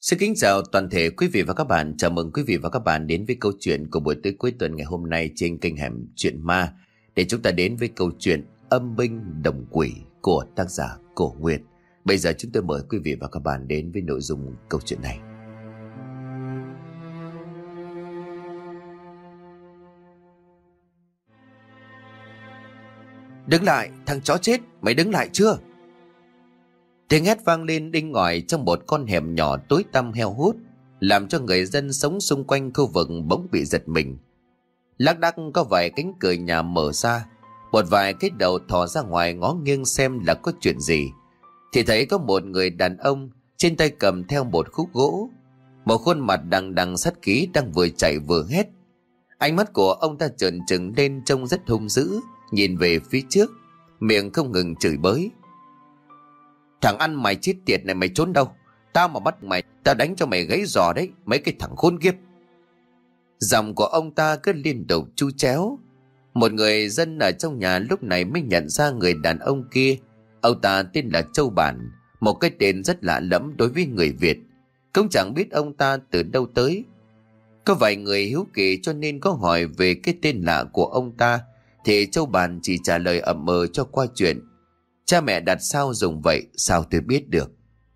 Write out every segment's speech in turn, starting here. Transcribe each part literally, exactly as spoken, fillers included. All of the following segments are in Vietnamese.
Xin kính chào toàn thể quý vị và các bạn. Chào mừng quý vị và các bạn đến với câu chuyện của buổi tối cuối tuần ngày hôm nay trên kênh Hẻm Chuyện Ma, để chúng ta đến với câu chuyện Âm binh đồng quỷ của tác giả Cổ Nguyệt. Bây giờ chúng tôi mời quý vị và các bạn đến với nội dung câu chuyện này. Đứng lại, thằng chó chết, mày đứng lại chưa? Tiếng hét vang lên đinh ngòi trong một con hẻm nhỏ tối tăm heo hút, làm cho người dân sống xung quanh khu vực bỗng bị giật mình. Lác đác có vài cánh cửa nhà mở ra, một vài cái đầu thò ra ngoài ngó nghiêng xem là có chuyện gì, thì thấy có một người đàn ông trên tay cầm theo một khúc gỗ, một khuôn mặt đằng đằng sát khí đang vừa chạy vừa hét. Ánh mắt của ông ta trợn trừng lên trông rất hung dữ, nhìn về phía trước, miệng không ngừng chửi bới. Thằng ăn mày chết tiệt này, mày trốn đâu? Tao mà bắt mày, tao đánh cho mày gãy giò đấy, mấy cái thằng khốn kiếp. Giọng của ông ta cứ liên tục chu chéo. Một người dân ở trong nhà lúc này mới nhận ra người đàn ông kia. Ông ta tên là Châu Bản, một cái tên rất lạ lẫm đối với người Việt. Cũng chẳng biết ông ta từ đâu tới. Có vài người hiếu kỳ cho nên có hỏi về cái tên lạ của ông ta, thì Châu Bản chỉ trả lời ậm ờ cho qua chuyện. Cha mẹ đặt sao dùng vậy, sao tôi biết được.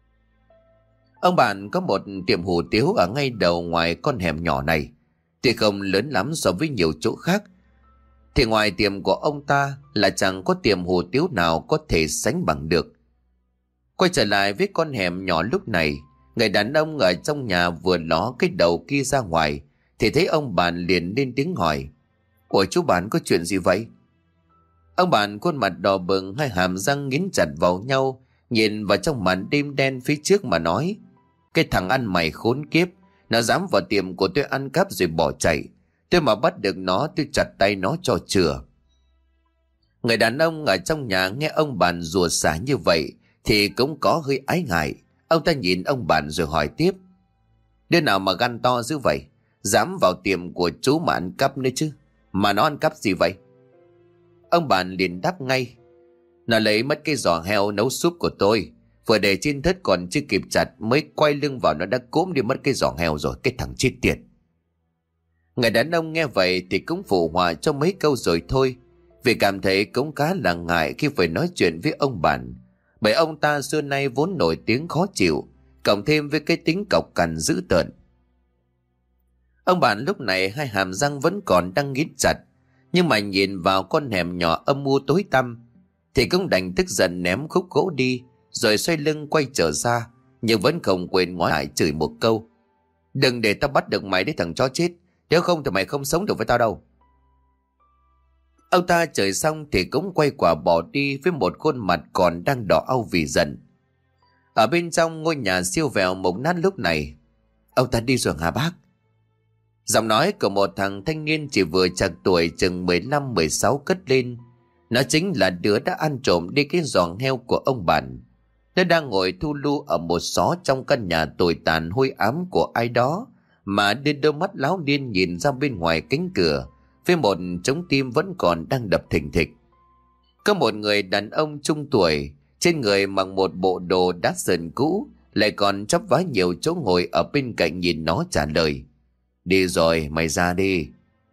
Ông bạn có một tiệm hủ tiếu ở ngay đầu ngoài con hẻm nhỏ này. Tuy không lớn lắm so với nhiều chỗ khác, thì ngoài tiệm của ông ta là chẳng có tiệm hủ tiếu nào có thể sánh bằng được. Quay trở lại với con hẻm nhỏ lúc này, người đàn ông ở trong nhà vừa ló cái đầu kia ra ngoài, thì thấy ông bạn liền lên tiếng hỏi: Ủa chú bạn có chuyện gì vậy? Ông bạn khuôn mặt đỏ bừng, hai hàm răng nghiến chặt vào nhau, nhìn vào trong màn đêm đen phía trước mà nói: Cái thằng ăn mày khốn kiếp, nó dám vào tiệm của tôi ăn cắp rồi bỏ chạy. Tôi mà bắt được nó, tôi chặt tay nó cho chừa. Người đàn ông ở trong nhà nghe ông bạn rủa xả như vậy thì cũng có hơi ái ngại. Ông ta nhìn ông bạn rồi hỏi tiếp: Đứa nào mà gan to dữ vậy, dám vào tiệm của chú mà ăn cắp nữa chứ? Mà nó ăn cắp gì vậy? Ông bạn liền đáp ngay: Nó lấy mất cái giò heo nấu súp của tôi, vừa để trên thớt còn chưa kịp chặt, mới quay lưng vào nó đã cốm đi mất cái giò heo rồi, cái thằng chết tiệt. Người đàn ông nghe vậy thì cũng phụ họa cho mấy câu rồi thôi, vì cảm thấy cũng khá là ngại khi phải nói chuyện với ông bạn, bởi ông ta xưa nay vốn nổi tiếng khó chịu, cộng thêm với cái tính cọc cằn dữ tợn. Ông bạn lúc này hai hàm răng vẫn còn đang nghiến chặt, nhưng mà nhìn vào con hẻm nhỏ âm u tối tăm thì cũng đành tức giận ném khúc gỗ đi, rồi xoay lưng quay trở ra, nhưng vẫn không quên ngoái lại chửi một câu: Đừng để tao bắt được mày đấy thằng chó chết, nếu không thì mày không sống được với tao đâu. Ông ta chửi xong thì cũng quay quả bỏ đi với một khuôn mặt còn đang đỏ au vì giận. Ở bên trong ngôi nhà siêu vẹo mục nát lúc này: Ông ta đi rồi hả bác? Giọng nói của một thằng thanh niên chỉ vừa chạc tuổi chừng mười lăm mười sáu cất lên. Nó chính là đứa đã ăn trộm đi cái giò heo của ông bạn. Nó đang ngồi thu lu ở một xó trong căn nhà tồi tàn hôi ám của ai đó, mà đưa đôi mắt láo điên nhìn ra bên ngoài cánh cửa với một trống tim vẫn còn đang đập thình thịch. Có một người đàn ông trung tuổi, trên người mặc một bộ đồ đát sờn cũ, lại còn chắp vá nhiều chỗ ngồi ở bên cạnh nhìn nó trả lời: Đi rồi, mày ra đi.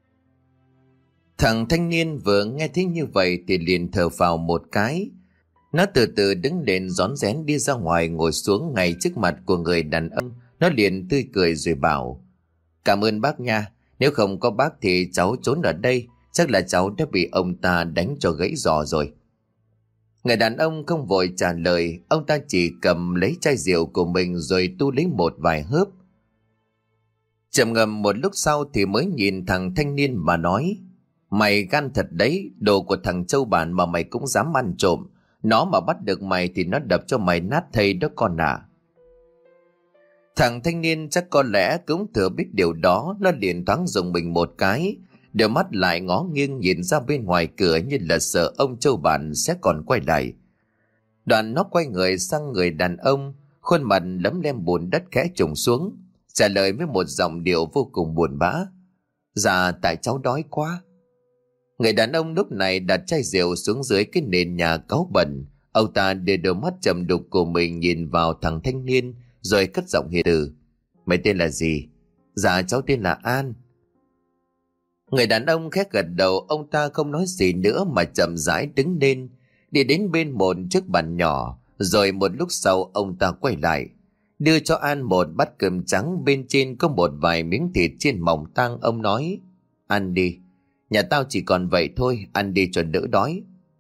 Thằng thanh niên vừa nghe thấy như vậy thì liền thở phào một cái. Nó từ từ đứng lên rón rén đi ra ngoài, ngồi xuống ngay trước mặt của người đàn ông. Nó liền tươi cười rồi bảo: Cảm ơn bác nha, nếu không có bác thì cháu trốn ở đây, chắc là cháu đã bị ông ta đánh cho gãy giò rồi. Người đàn ông không vội trả lời, ông ta chỉ cầm lấy chai rượu của mình rồi tu lấy một vài hớp. Trầm ngâm một lúc sau thì mới nhìn thằng thanh niên mà nói: Mày gan thật đấy, đồ của thằng Châu Bản mà mày cũng dám ăn trộm. Nó mà bắt được mày thì nó đập cho mày nát thây đó con à. Thằng thanh niên chắc có lẽ cũng thừa biết điều đó. Nó liền thoáng dùng mình một cái, đôi mắt lại ngó nghiêng nhìn ra bên ngoài cửa như là sợ ông Châu Bản sẽ còn quay lại. Đoạn nó quay người sang người đàn ông, khuôn mặt lấm lem bùn đất khẽ trùng xuống, trả lời với một giọng điệu vô cùng buồn bã: Dạ tại cháu đói quá. Người đàn ông lúc này đặt chai rượu xuống dưới cái nền nhà cáu bẩn. Ông ta đưa đôi mắt trầm đục của mình nhìn vào thằng thanh niên, rồi cất giọng hiền từ: Mày tên là gì? Dạ cháu tên là An. Người đàn ông khẽ gật đầu, ông ta không nói gì nữa mà chậm rãi đứng lên, đi đến bên một chiếc bàn nhỏ, rồi một lúc sau ông ta quay lại, đưa cho An một bát cơm trắng, bên trên có một vài miếng thịt chiên mỏng tang. Ông nói: Ăn đi, nhà tao chỉ còn vậy thôi, ăn đi cho đỡ đói.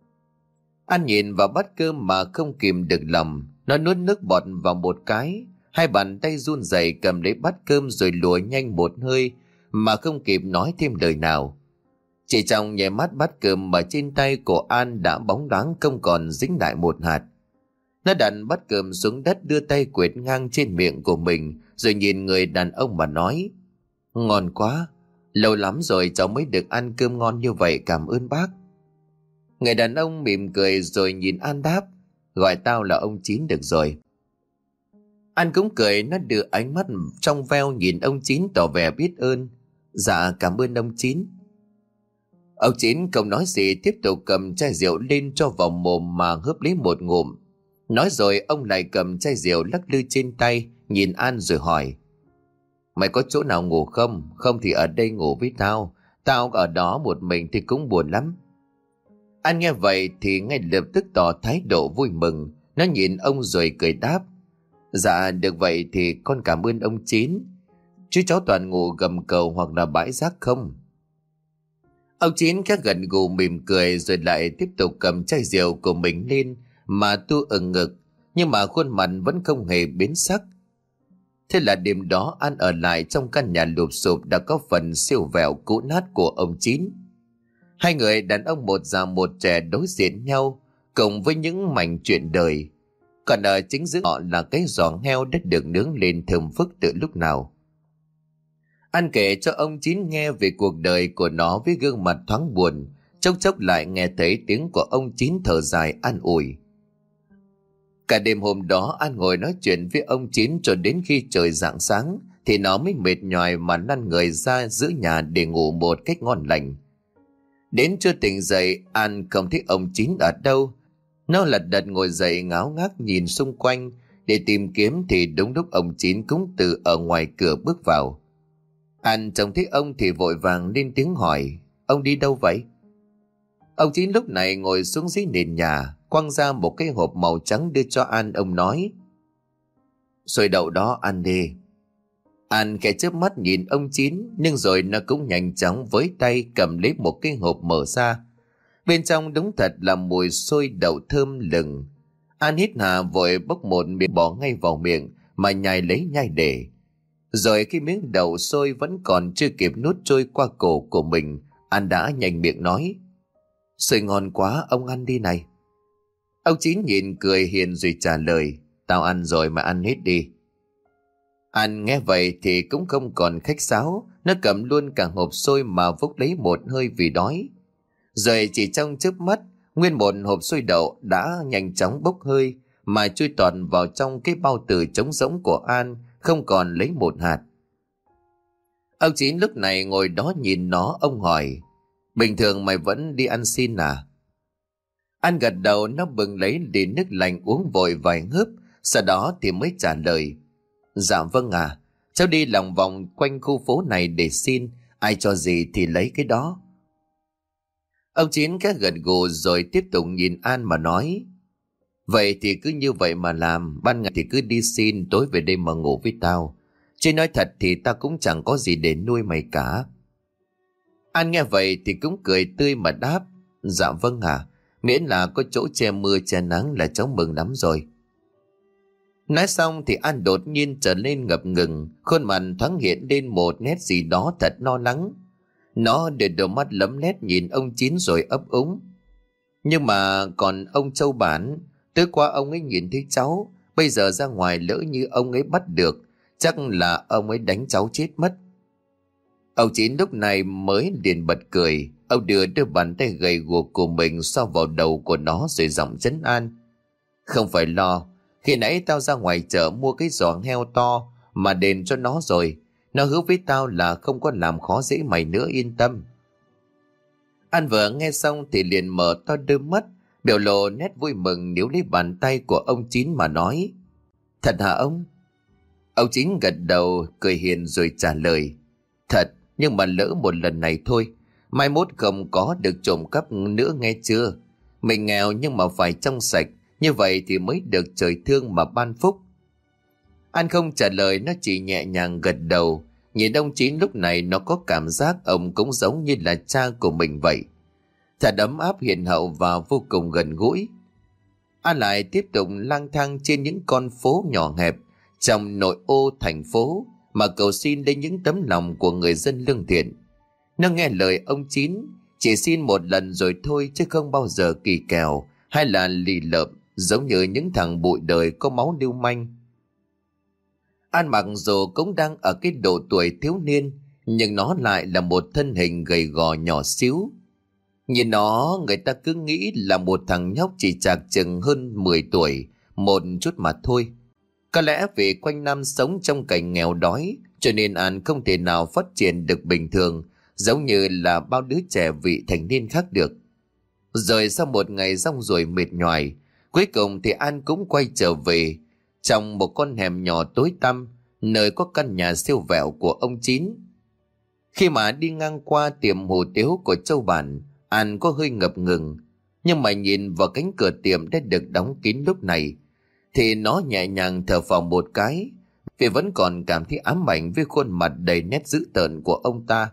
An nhìn vào bát cơm mà không kìm được lòng, nó nuốt nước bọt vào một cái, hai bàn tay run rẩy cầm lấy bát cơm rồi lùa nhanh một hơi mà không kịp nói thêm lời nào. Chỉ trong nháy mắt, bát cơm mà trên tay của An đã bóng loáng, không còn dính lại một hạt. Nó đặt bát cơm xuống đất, đưa tay quệt ngang trên miệng của mình, rồi nhìn người đàn ông mà nói: Ngon quá, lâu lắm rồi cháu mới được ăn cơm ngon như vậy, cảm ơn bác. Người đàn ông mỉm cười rồi nhìn An đáp: Gọi tao là ông Chín được rồi. An cũng cười, nó đưa ánh mắt trong veo nhìn ông Chín tỏ vẻ biết ơn. Dạ cảm ơn ông Chín. Ông Chín không nói gì, tiếp tục cầm chai rượu lên cho vào mồm mà hớp lấy một ngụm. Nói rồi ông lại cầm chai rượu lắc lư trên tay, nhìn An rồi hỏi: Mày có chỗ nào ngủ không? Không thì ở đây ngủ với tao, tao ở đó một mình thì cũng buồn lắm. An nghe vậy thì ngay lập tức tỏ thái độ vui mừng, nó nhìn ông rồi cười đáp: Dạ được vậy thì con cảm ơn ông Chín, chứ cháu toàn ngủ gầm cầu hoặc là bãi rác không. Ông Chín các gần gù mỉm cười rồi lại tiếp tục cầm chai rượu của mình lên mà tu ừng ngực, nhưng mà khuôn mặt vẫn không hề biến sắc. Thế là đêm đó An ở lại trong căn nhà lụp xụp đã có phần siêu vẹo cũ nát của ông Chín. Hai người đàn ông một già một trẻ đối diện nhau, cùng với những mảnh chuyện đời. Còn ở chính giữa họ là cái giò heo đã được nướng lên thơm phức từ lúc nào. An kể cho ông Chín nghe về cuộc đời của nó với gương mặt thoáng buồn, chốc chốc lại nghe thấy tiếng của ông Chín thở dài an ủi. Cả đêm hôm đó An ngồi nói chuyện với ông Chín cho đến khi trời rạng sáng thì nó mới mệt nhoài mà lăn người ra giữa nhà để ngủ một cách ngon lành. Đến trưa tỉnh dậy, An không thấy ông Chín ở đâu. Nó lật đật ngồi dậy ngáo ngác nhìn xung quanh để tìm kiếm thì đúng lúc ông Chín cũng từ ở ngoài cửa bước vào. An trông thấy ông thì vội vàng lên tiếng hỏi: Ông đi đâu vậy? Ông Chín lúc này ngồi xuống dưới nền nhà, quăng ra một cái hộp màu trắng đưa cho An. Ông nói: Xôi đậu đó, ăn đi. An khẽ chớp mắt nhìn ông Chín, nhưng rồi nó cũng nhanh chóng với tay cầm lấy một cái hộp mở ra. Bên trong đúng thật là mùi xôi đậu thơm lừng. An hít hà vội bốc một miếng bỏ ngay vào miệng mà nhai lấy nhai để. Rồi khi miếng đậu xôi vẫn còn chưa kịp nuốt trôi qua cổ của mình, An đã nhanh miệng nói: Xôi ngon quá, ông ăn đi này. Ông Chín nhìn cười hiền rồi trả lời: Tao ăn rồi mà ăn hết đi. An nghe vậy thì cũng không còn khách sáo, nó cầm luôn cả hộp xôi mà vốc lấy một hơi vì đói. Rồi chỉ trong chớp mắt, nguyên một hộp xôi đậu đã nhanh chóng bốc hơi mà chui toàn vào trong cái bao tử trống rỗng của An, không còn lấy một hạt. Ông Chín lúc này ngồi đó nhìn nó, ông hỏi: Bình thường mày vẫn đi ăn xin à? An gật đầu, nó bừng lấy đi nước lạnh uống vội vài hớp, sau đó thì mới trả lời: Dạ vâng à, cháu đi lòng vòng quanh khu phố này để xin, ai cho gì thì lấy cái đó. Ông Chín khẽ gật gù rồi tiếp tục nhìn An mà nói: Vậy thì cứ như vậy mà làm, ban ngày thì cứ đi xin, tối về đây mà ngủ với tao. Chứ nói thật thì tao cũng chẳng có gì để nuôi mày cả. An nghe vậy thì cũng cười tươi mà đáp: Dạ vâng à, miễn là có chỗ che mưa che nắng là cháu mừng lắm rồi. Nói xong thì An đột nhiên trở nên ngập ngừng, khuôn mặt thoáng hiện lên một nét gì đó thật lo lắng. Nó để đôi mắt lấm lét nhìn ông Chín rồi ấp úng: Nhưng mà còn ông Châu Bản, tối qua ông ấy nhìn thấy cháu, bây giờ ra ngoài lỡ như ông ấy bắt được, chắc là ông ấy đánh cháu chết mất. Ông Chín lúc này mới liền bật cười. Ông đưa đôi bàn tay gầy guộc của mình xoa vào đầu của nó rồi giọng trấn an: Không phải lo, khi nãy tao ra ngoài chợ mua cái giò heo to mà đền cho nó rồi. Nó hứa với tao là không có làm khó dễ mày nữa, yên tâm. An vừa nghe xong thì liền mở to đôi mắt, biểu lộ nét vui mừng níu lấy bàn tay của ông Chín mà nói: Thật hả ông? Ông Chín gật đầu cười hiền rồi trả lời. Thật, nhưng mà lỡ một lần này thôi, mai mốt không có được trộm cắp nữa nghe chưa? Mình nghèo nhưng mà phải trong sạch, như vậy thì mới được trời thương mà ban phúc. An không trả lời, nó chỉ nhẹ nhàng gật đầu. Nhìn ông Chín lúc này nó có cảm giác ông cũng giống như là cha của mình vậy. Thật ấm áp, hiền hậu và vô cùng gần gũi. An lại tiếp tục lang thang trên những con phố nhỏ hẹp trong nội ô thành phố mà cầu xin đến những tấm lòng của người dân lương thiện. Nó nghe lời ông Chín, chỉ xin một lần rồi thôi chứ không bao giờ kỳ kèo hay là lì lợm giống như những thằng bụi đời có máu lưu manh. An mặc dù cũng đang ở cái độ tuổi thiếu niên, nhưng nó lại là một thân hình gầy gò nhỏ xíu. Nhìn nó, người ta cứ nghĩ là một thằng nhóc chỉ chạc chừng hơn mười tuổi, một chút mà thôi. Có lẽ vì quanh năm sống trong cảnh nghèo đói, cho nên An không thể nào phát triển được bình thường, giống như là bao đứa trẻ vị thành niên khác được. Rồi sau một ngày rong ruổi mệt nhoài, cuối cùng thì An cũng quay trở về trong một con hẻm nhỏ tối tăm, nơi có căn nhà siêu vẹo của ông Chín. Khi mà đi ngang qua tiệm hủ tiếu của Châu Bản, An có hơi ngập ngừng, nhưng mà nhìn vào cánh cửa tiệm đã được đóng kín lúc này, thì nó nhẹ nhàng thở phào một cái, vì vẫn còn cảm thấy ám ảnh với khuôn mặt đầy nét dữ tợn của ông ta.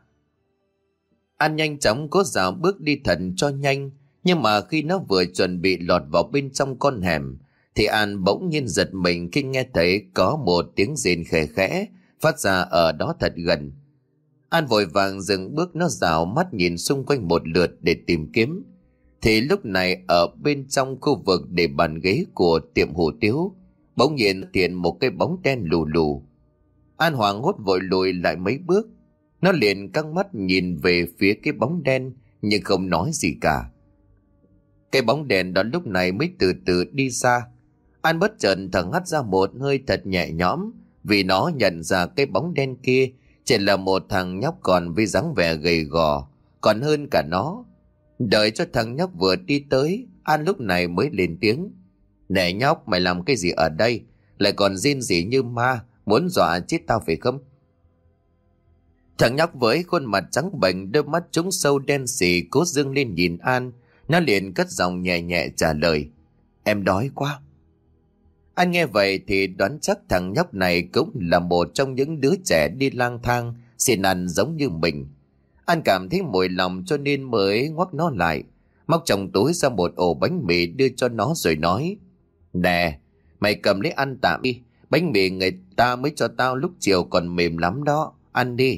An nhanh chóng cố dạo bước đi thật cho nhanh, nhưng mà khi nó vừa chuẩn bị lọt vào bên trong con hẻm, thì An bỗng nhiên giật mình khi nghe thấy có một tiếng rên khẽ khẽ phát ra ở đó thật gần. An vội vàng dừng bước, nó dạo mắt nhìn xung quanh một lượt để tìm kiếm. Thì lúc này ở bên trong khu vực để bàn ghế của tiệm hủ tiếu, bỗng nhiên hiện một cái bóng đen lù lù. An hoảng hốt vội lùi lại mấy bước. Nó liền căng mắt nhìn về phía cái bóng đen nhưng không nói gì cả. Cái bóng đèn đó lúc này mới từ từ đi xa. An bất chợt thở hắt ra một hơi thật nhẹ nhõm, vì nó nhận ra cái bóng đen kia chỉ là một thằng nhóc còn với dáng vẻ gầy gò, còn hơn cả nó. Đợi cho thằng nhóc vừa đi tới, An lúc này mới lên tiếng. Nè nhóc, mày làm cái gì ở đây? Lại còn rên rỉ như ma, muốn dọa chết tao phải không? Thằng nhóc với khuôn mặt trắng bệch, đôi mắt trũng sâu đen sì cố dương lên nhìn An. Nó liền cất giọng nhẹ nhẹ trả lời. Em đói quá. An nghe vậy thì đoán chắc thằng nhóc này cũng là một trong những đứa trẻ đi lang thang xin ăn giống như mình. An cảm thấy mùi lòng cho nên mới ngoắc nó lại, móc trong túi ra một ổ bánh mì đưa cho nó rồi nói. Nè, mày cầm lấy ăn tạm đi, bánh mì người ta mới cho tao lúc chiều còn mềm lắm đó, ăn đi.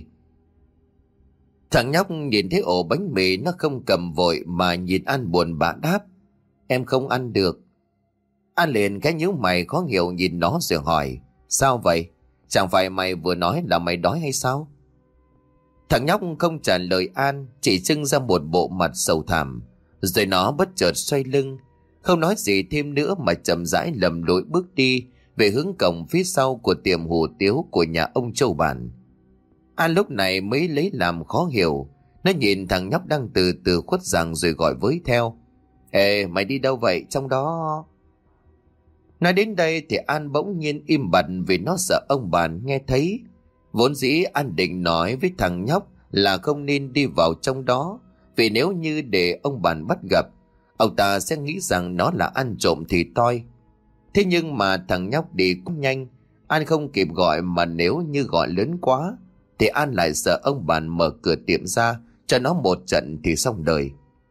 Thằng nhóc nhìn thấy ổ bánh mì, nó không cầm vội mà nhìn An buồn bã đáp. Em không ăn được. An liền cái nhíu mày khó hiểu nhìn nó rồi hỏi. Sao vậy? Chẳng phải mày vừa nói là mày đói hay sao? Thằng nhóc không trả lời An, chỉ trưng ra một bộ mặt sầu thảm. Rồi nó bất chợt xoay lưng, không nói gì thêm nữa mà chậm rãi lầm lũi bước đi về hướng cổng phía sau của tiệm hủ tiếu của nhà ông Châu Bản. An lúc này mới lấy làm khó hiểu. Nó nhìn thằng nhóc đang từ từ khuất rằng rồi gọi với theo. Ê, mày đi đâu vậy trong đó? Nói đến đây thì An bỗng nhiên im bặt vì nó sợ ông Bản nghe thấy. Vốn dĩ An định nói với thằng nhóc là không nên đi vào trong đó, vì nếu như để ông Bản bắt gặp, ông ta sẽ nghĩ rằng nó là ăn trộm thì toi. Thế nhưng mà thằng nhóc đi cũng nhanh, An không kịp gọi, mà nếu như gọi lớn quá thì An lại sợ ông Bản mở cửa tiệm ra cho nó một trận thì xong đời.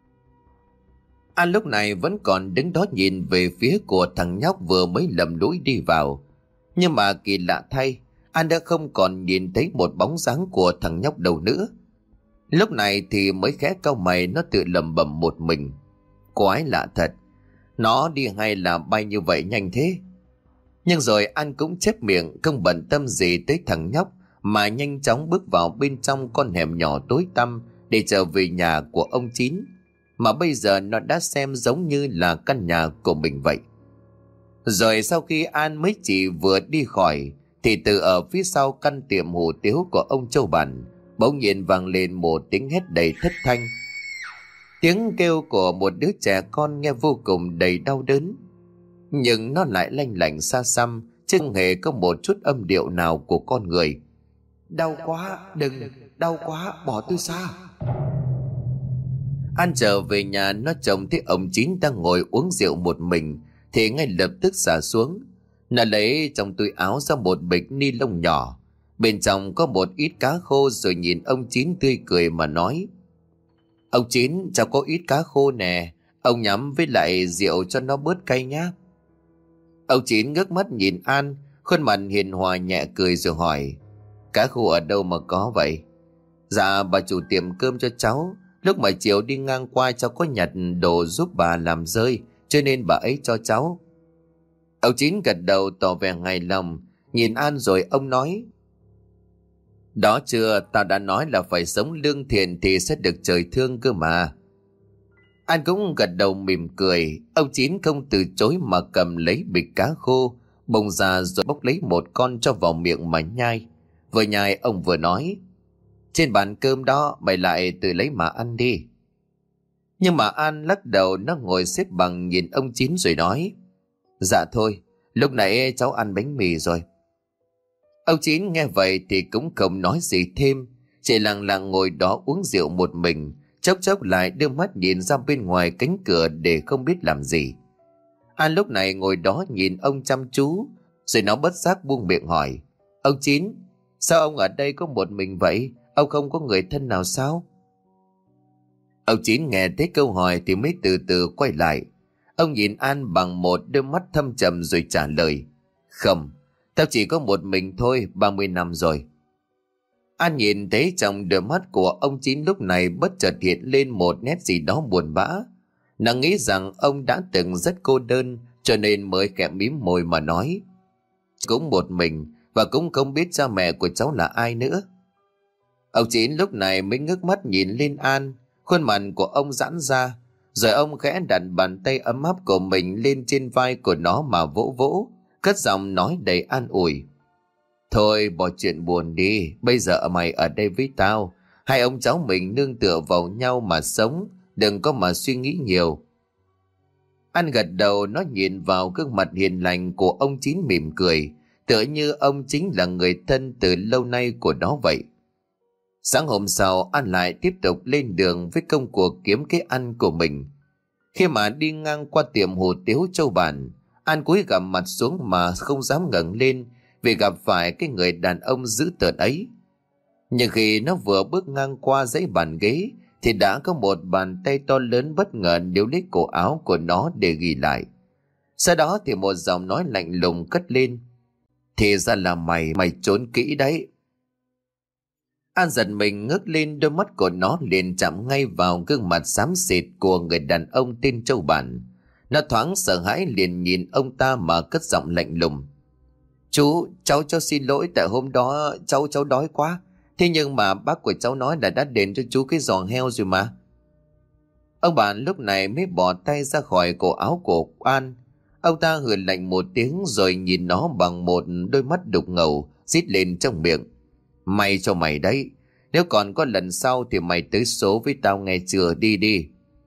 An lúc này vẫn còn đứng đó nhìn về phía của thằng nhóc vừa mới lầm lũi đi vào. Nhưng mà kỳ lạ thay, An đã không còn nhìn thấy một bóng dáng của thằng nhóc đâu nữa. Lúc này thì mới khẽ cau mày, nó tự lẩm bẩm một mình. Quái lạ thật, nó đi hay là bay như vậy nhanh thế? Nhưng rồi An cũng chép miệng, không bận tâm gì tới thằng nhóc, mà nhanh chóng bước vào bên trong con hẻm nhỏ tối tăm để trở về nhà của ông Chín, mà bây giờ nó đã xem giống như là căn nhà của mình vậy. Rồi sau khi An mới chỉ vừa đi khỏi, thì từ ở phía sau căn tiệm hủ tiếu của ông Châu Bản bỗng nhiên vang lên một tiếng hét đầy thất thanh. Tiếng kêu của một đứa trẻ con nghe vô cùng đầy đau đớn, nhưng nó lại lanh lảnh xa xăm, chứ không hề có một chút âm điệu nào của con người. Đau quá, đừng, đau quá, bỏ tôi xa. An trở về nhà, nó trông thấy ông Chín đang ngồi uống rượu một mình thì ngay lập tức xả xuống. Nó lấy trong túi áo ra một bịch ni lông nhỏ, bên trong có một ít cá khô, rồi nhìn ông Chín tươi cười mà nói: Ông Chín, cháu có ít cá khô nè, ông nhắm với lại rượu cho nó bớt cay nhá. Ông Chín ngước mắt nhìn An, khuôn mặt hiền hòa nhẹ cười rồi hỏi: Cá khô ở đâu mà có vậy? Dạ bà chủ tiệm cơm cho cháu, lúc mà chiều đi ngang qua cháu có nhặt đồ giúp bà làm rơi, cho nên bà ấy cho cháu. Ông Chín gật đầu tỏ vẻ hài lòng, nhìn An rồi ông nói: Đó chưa, tao đã nói là phải sống lương thiện thì sẽ được trời thương cơ mà. An cũng gật đầu mỉm cười. Ông Chín không từ chối mà cầm lấy bịch cá khô, bông ra rồi bốc lấy một con cho vào miệng mà nhai. Vừa nhai ông vừa nói: Trên bàn cơm đó, mày lại tự lấy mà ăn đi. Nhưng mà An lắc đầu, nó ngồi xếp bằng nhìn ông Chín rồi nói: Dạ thôi, lúc nãy cháu ăn bánh mì rồi. Ông Chín nghe vậy thì cũng không nói gì thêm, chỉ lặng lặng ngồi đó uống rượu một mình, chốc chốc lại đưa mắt nhìn ra bên ngoài cánh cửa để không biết làm gì. An lúc này ngồi đó nhìn ông chăm chú, rồi nó bất giác buông miệng hỏi: Ông Chín, sao ông ở đây có một mình vậy? Ông không có người thân nào sao? Ông Chín nghe thấy câu hỏi thì mới từ từ quay lại. Ông nhìn An bằng một đôi mắt thâm trầm rồi trả lời: Không, tao chỉ có một mình thôi, ba mươi năm rồi. An nhìn thấy trong đôi mắt của ông Chín lúc này bất chợt hiện lên một nét gì đó buồn bã. Nàng nghĩ rằng ông đã từng rất cô đơn, cho nên mới khẽ mím môi mà nói: Cũng một mình, và cũng không biết cha mẹ của cháu là ai nữa. Ông Chín lúc này mới ngước mắt nhìn lên An, khuôn mặt của ông giãn ra, rồi ông khẽ đặt bàn tay ấm áp của mình lên trên vai của nó mà vỗ vỗ, cất giọng nói đầy an ủi: Thôi bỏ chuyện buồn đi, bây giờ mày ở đây với tao, hai ông cháu mình nương tựa vào nhau mà sống, đừng có mà suy nghĩ nhiều. An gật đầu, nó nhìn vào gương mặt hiền lành của ông Chín mỉm cười, tựa như ông chính là người thân từ lâu nay của nó vậy. Sáng hôm sau, An lại tiếp tục lên đường với công cuộc kiếm cái ăn của mình. Khi mà đi ngang qua tiệm hủ tiếu Châu Bản, An cúi gằm mặt xuống mà không dám ngẩng lên vì gặp phải cái người đàn ông dữ tợn ấy. Nhưng khi nó vừa bước ngang qua dãy bàn ghế thì đã có một bàn tay to lớn bất ngờ níu lấy cổ áo của nó để ghi lại. Sau đó thì một giọng nói lạnh lùng cất lên: Thì ra là mày, mày trốn kỹ đấy. An giật mình ngước lên, đôi mắt của nó liền chạm ngay vào gương mặt xám xịt của người đàn ông tên Châu Bản. Nó thoáng sợ hãi liền nhìn ông ta mà cất giọng lạnh lùng: Chú, cháu cháu xin lỗi, tại hôm đó cháu cháu đói quá. Thế nhưng mà bác của cháu nói là đã đền cho chú cái giò heo rồi mà. Ông Bản lúc này mới bỏ tay ra khỏi cổ áo của An. Ông ta hừ lạnh một tiếng rồi nhìn nó bằng một đôi mắt đục ngầu, rít lên trong miệng: May cho mày đấy, nếu còn có lần sau thì mày tới số với tao nghe chưa, đi đi.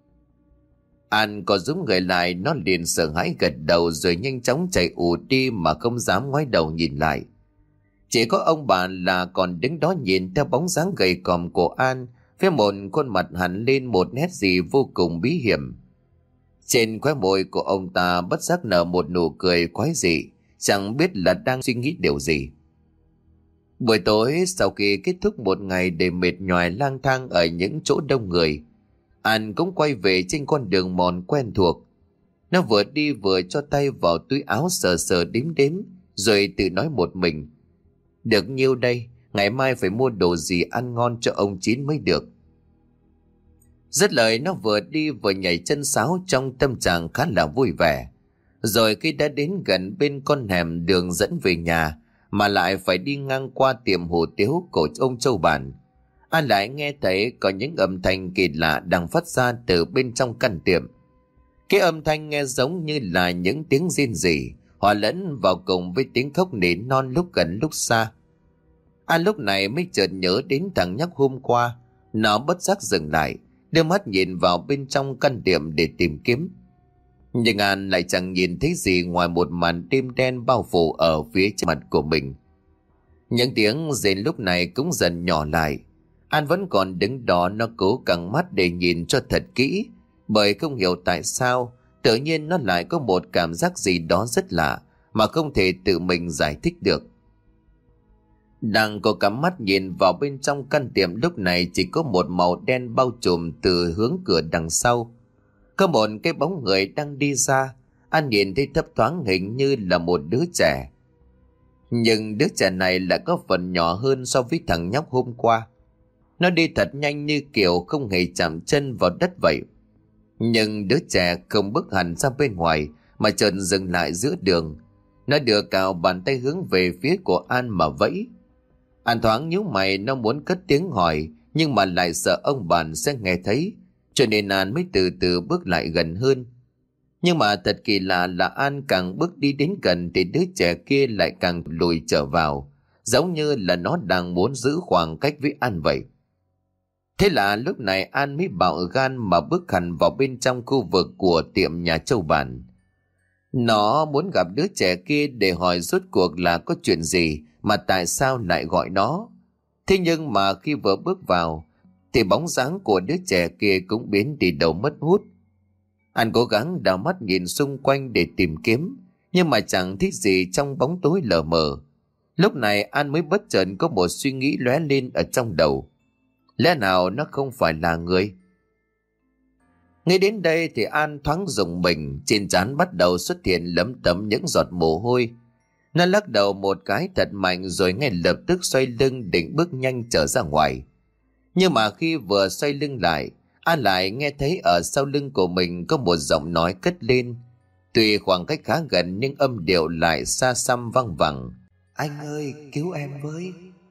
An có rúm người lại, nó liền sợ hãi gật đầu rồi nhanh chóng chạy ù đi mà không dám ngoái đầu nhìn lại. Chỉ có ông bà là còn đứng đó nhìn theo bóng dáng gầy còm của An, với một khuôn mặt hằn lên một nét gì vô cùng bí hiểm. Trên khóe môi của ông ta bất giác nở một nụ cười quái dị, chẳng biết là đang suy nghĩ điều gì. Buổi tối sau khi kết thúc một ngày đầy mệt nhoài lang thang ở những chỗ đông người, An cũng quay về trên con đường mòn quen thuộc. Nó vừa đi vừa cho tay vào túi áo sờ sờ đếm đếm, rồi tự nói một mình: Được nhiêu đây, ngày mai phải mua đồ gì ăn ngon cho ông Chín mới được. Dứt lời nó vừa đi vừa nhảy chân sáo trong tâm trạng khá là vui vẻ. Rồi khi đã đến gần bên con hẻm đường dẫn về nhà mà lại phải đi ngang qua tiệm hủ tiếu của ông Châu Bản, An lại nghe thấy có những âm thanh kỳ lạ đang phát ra từ bên trong căn tiệm. Cái âm thanh nghe giống như là những tiếng rên rỉ hòa lẫn vào cùng với tiếng khóc nỉ non lúc gần lúc xa. An lúc này mới chợt nhớ đến thằng nhóc hôm qua. Nó bất giác dừng lại, đưa mắt nhìn vào bên trong căn tiệm để tìm kiếm. Nhưng An lại chẳng nhìn thấy gì ngoài một màn đêm đen bao phủ ở phía trước mặt của mình. Những tiếng rên lúc này cũng dần nhỏ lại. An vẫn còn đứng đó, nó cố căng mắt để nhìn cho thật kỹ, bởi không hiểu tại sao tự nhiên nó lại có một cảm giác gì đó rất lạ mà không thể tự mình giải thích được. Đang có cắm mắt nhìn vào bên trong căn tiệm, lúc này chỉ có một màu đen bao trùm từ hướng cửa đằng sau. Có một cái bóng người đang đi ra. An nhìn thấy thấp thoáng hình như là một đứa trẻ. Nhưng đứa trẻ này lại có phần nhỏ hơn so với thằng nhóc hôm qua. Nó đi thật nhanh như kiểu không hề chạm chân vào đất vậy. Nhưng đứa trẻ không bước hẳn ra bên ngoài mà chợt dừng lại giữa đường. Nó đưa cào bàn tay hướng về phía của An mà vẫy. An thoáng nhíu mày, nó muốn cất tiếng hỏi nhưng mà lại sợ ông bạn sẽ nghe thấy, cho nên An mới từ từ bước lại gần hơn. Nhưng mà thật kỳ lạ là An càng bước đi đến gần thì đứa trẻ kia lại càng lùi trở vào, giống như là nó đang muốn giữ khoảng cách với An vậy. Thế là lúc này An mới bạo gan mà bước hẳn vào bên trong khu vực của tiệm nhà châu bản. Nó muốn gặp đứa trẻ kia để hỏi rốt cuộc là có chuyện gì mà tại sao lại gọi nó. Thế nhưng mà khi vừa bước vào thì bóng dáng của đứa trẻ kia cũng biến đi đâu mất hút. An cố gắng đảo mắt nhìn xung quanh để tìm kiếm, nhưng mà chẳng thấy gì trong bóng tối lờ mờ. Lúc này An mới bất chợt có một suy nghĩ lóe lên ở trong đầu. Lẽ nào nó không phải là người? Ngay đến đây thì An thoáng rùng mình, trên trán bắt đầu xuất hiện lấm tấm những giọt mồ hôi. Nó lắc đầu một cái thật mạnh rồi ngay lập tức xoay lưng định bước nhanh trở ra ngoài. Nhưng mà khi vừa xoay lưng lại, An lại nghe thấy ở sau lưng của mình có một giọng nói cất lên. Tuy khoảng cách khá gần nhưng âm điệu lại xa xăm văng vẳng. Anh ơi, cứu em với.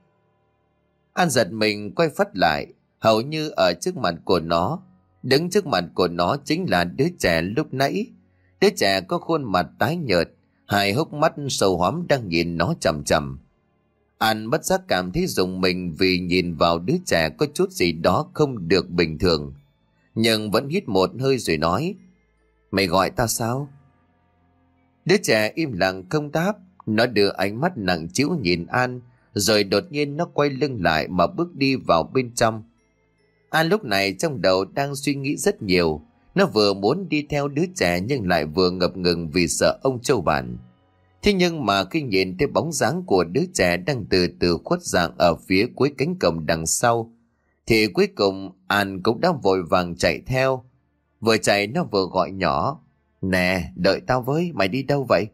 An giật mình quay phắt lại, hầu như ở trước mặt của nó. Đứng trước mặt của nó chính là đứa trẻ lúc nãy. Đứa trẻ có khuôn mặt tái nhợt, hai hốc mắt sâu hoắm đang nhìn nó chằm chằm. An bất giác cảm thấy rùng mình vì nhìn vào đứa trẻ có chút gì đó không được bình thường. Nhưng vẫn hít một hơi rồi nói, mày gọi tao sao? Đứa trẻ im lặng không đáp. Nó đưa ánh mắt nặng trĩu nhìn An, rồi đột nhiên nó quay lưng lại mà bước đi vào bên trong. An lúc này trong đầu đang suy nghĩ rất nhiều. Nó vừa muốn đi theo đứa trẻ nhưng lại vừa ngập ngừng vì sợ ông châu bản. Thế nhưng mà khi nhìn thấy bóng dáng của đứa trẻ đang từ từ khuất dạng ở phía cuối cánh cổng đằng sau, thì cuối cùng An cũng đã vội vàng chạy theo. Vừa chạy nó vừa gọi nhỏ, nè, đợi tao với, mày đi đâu vậy?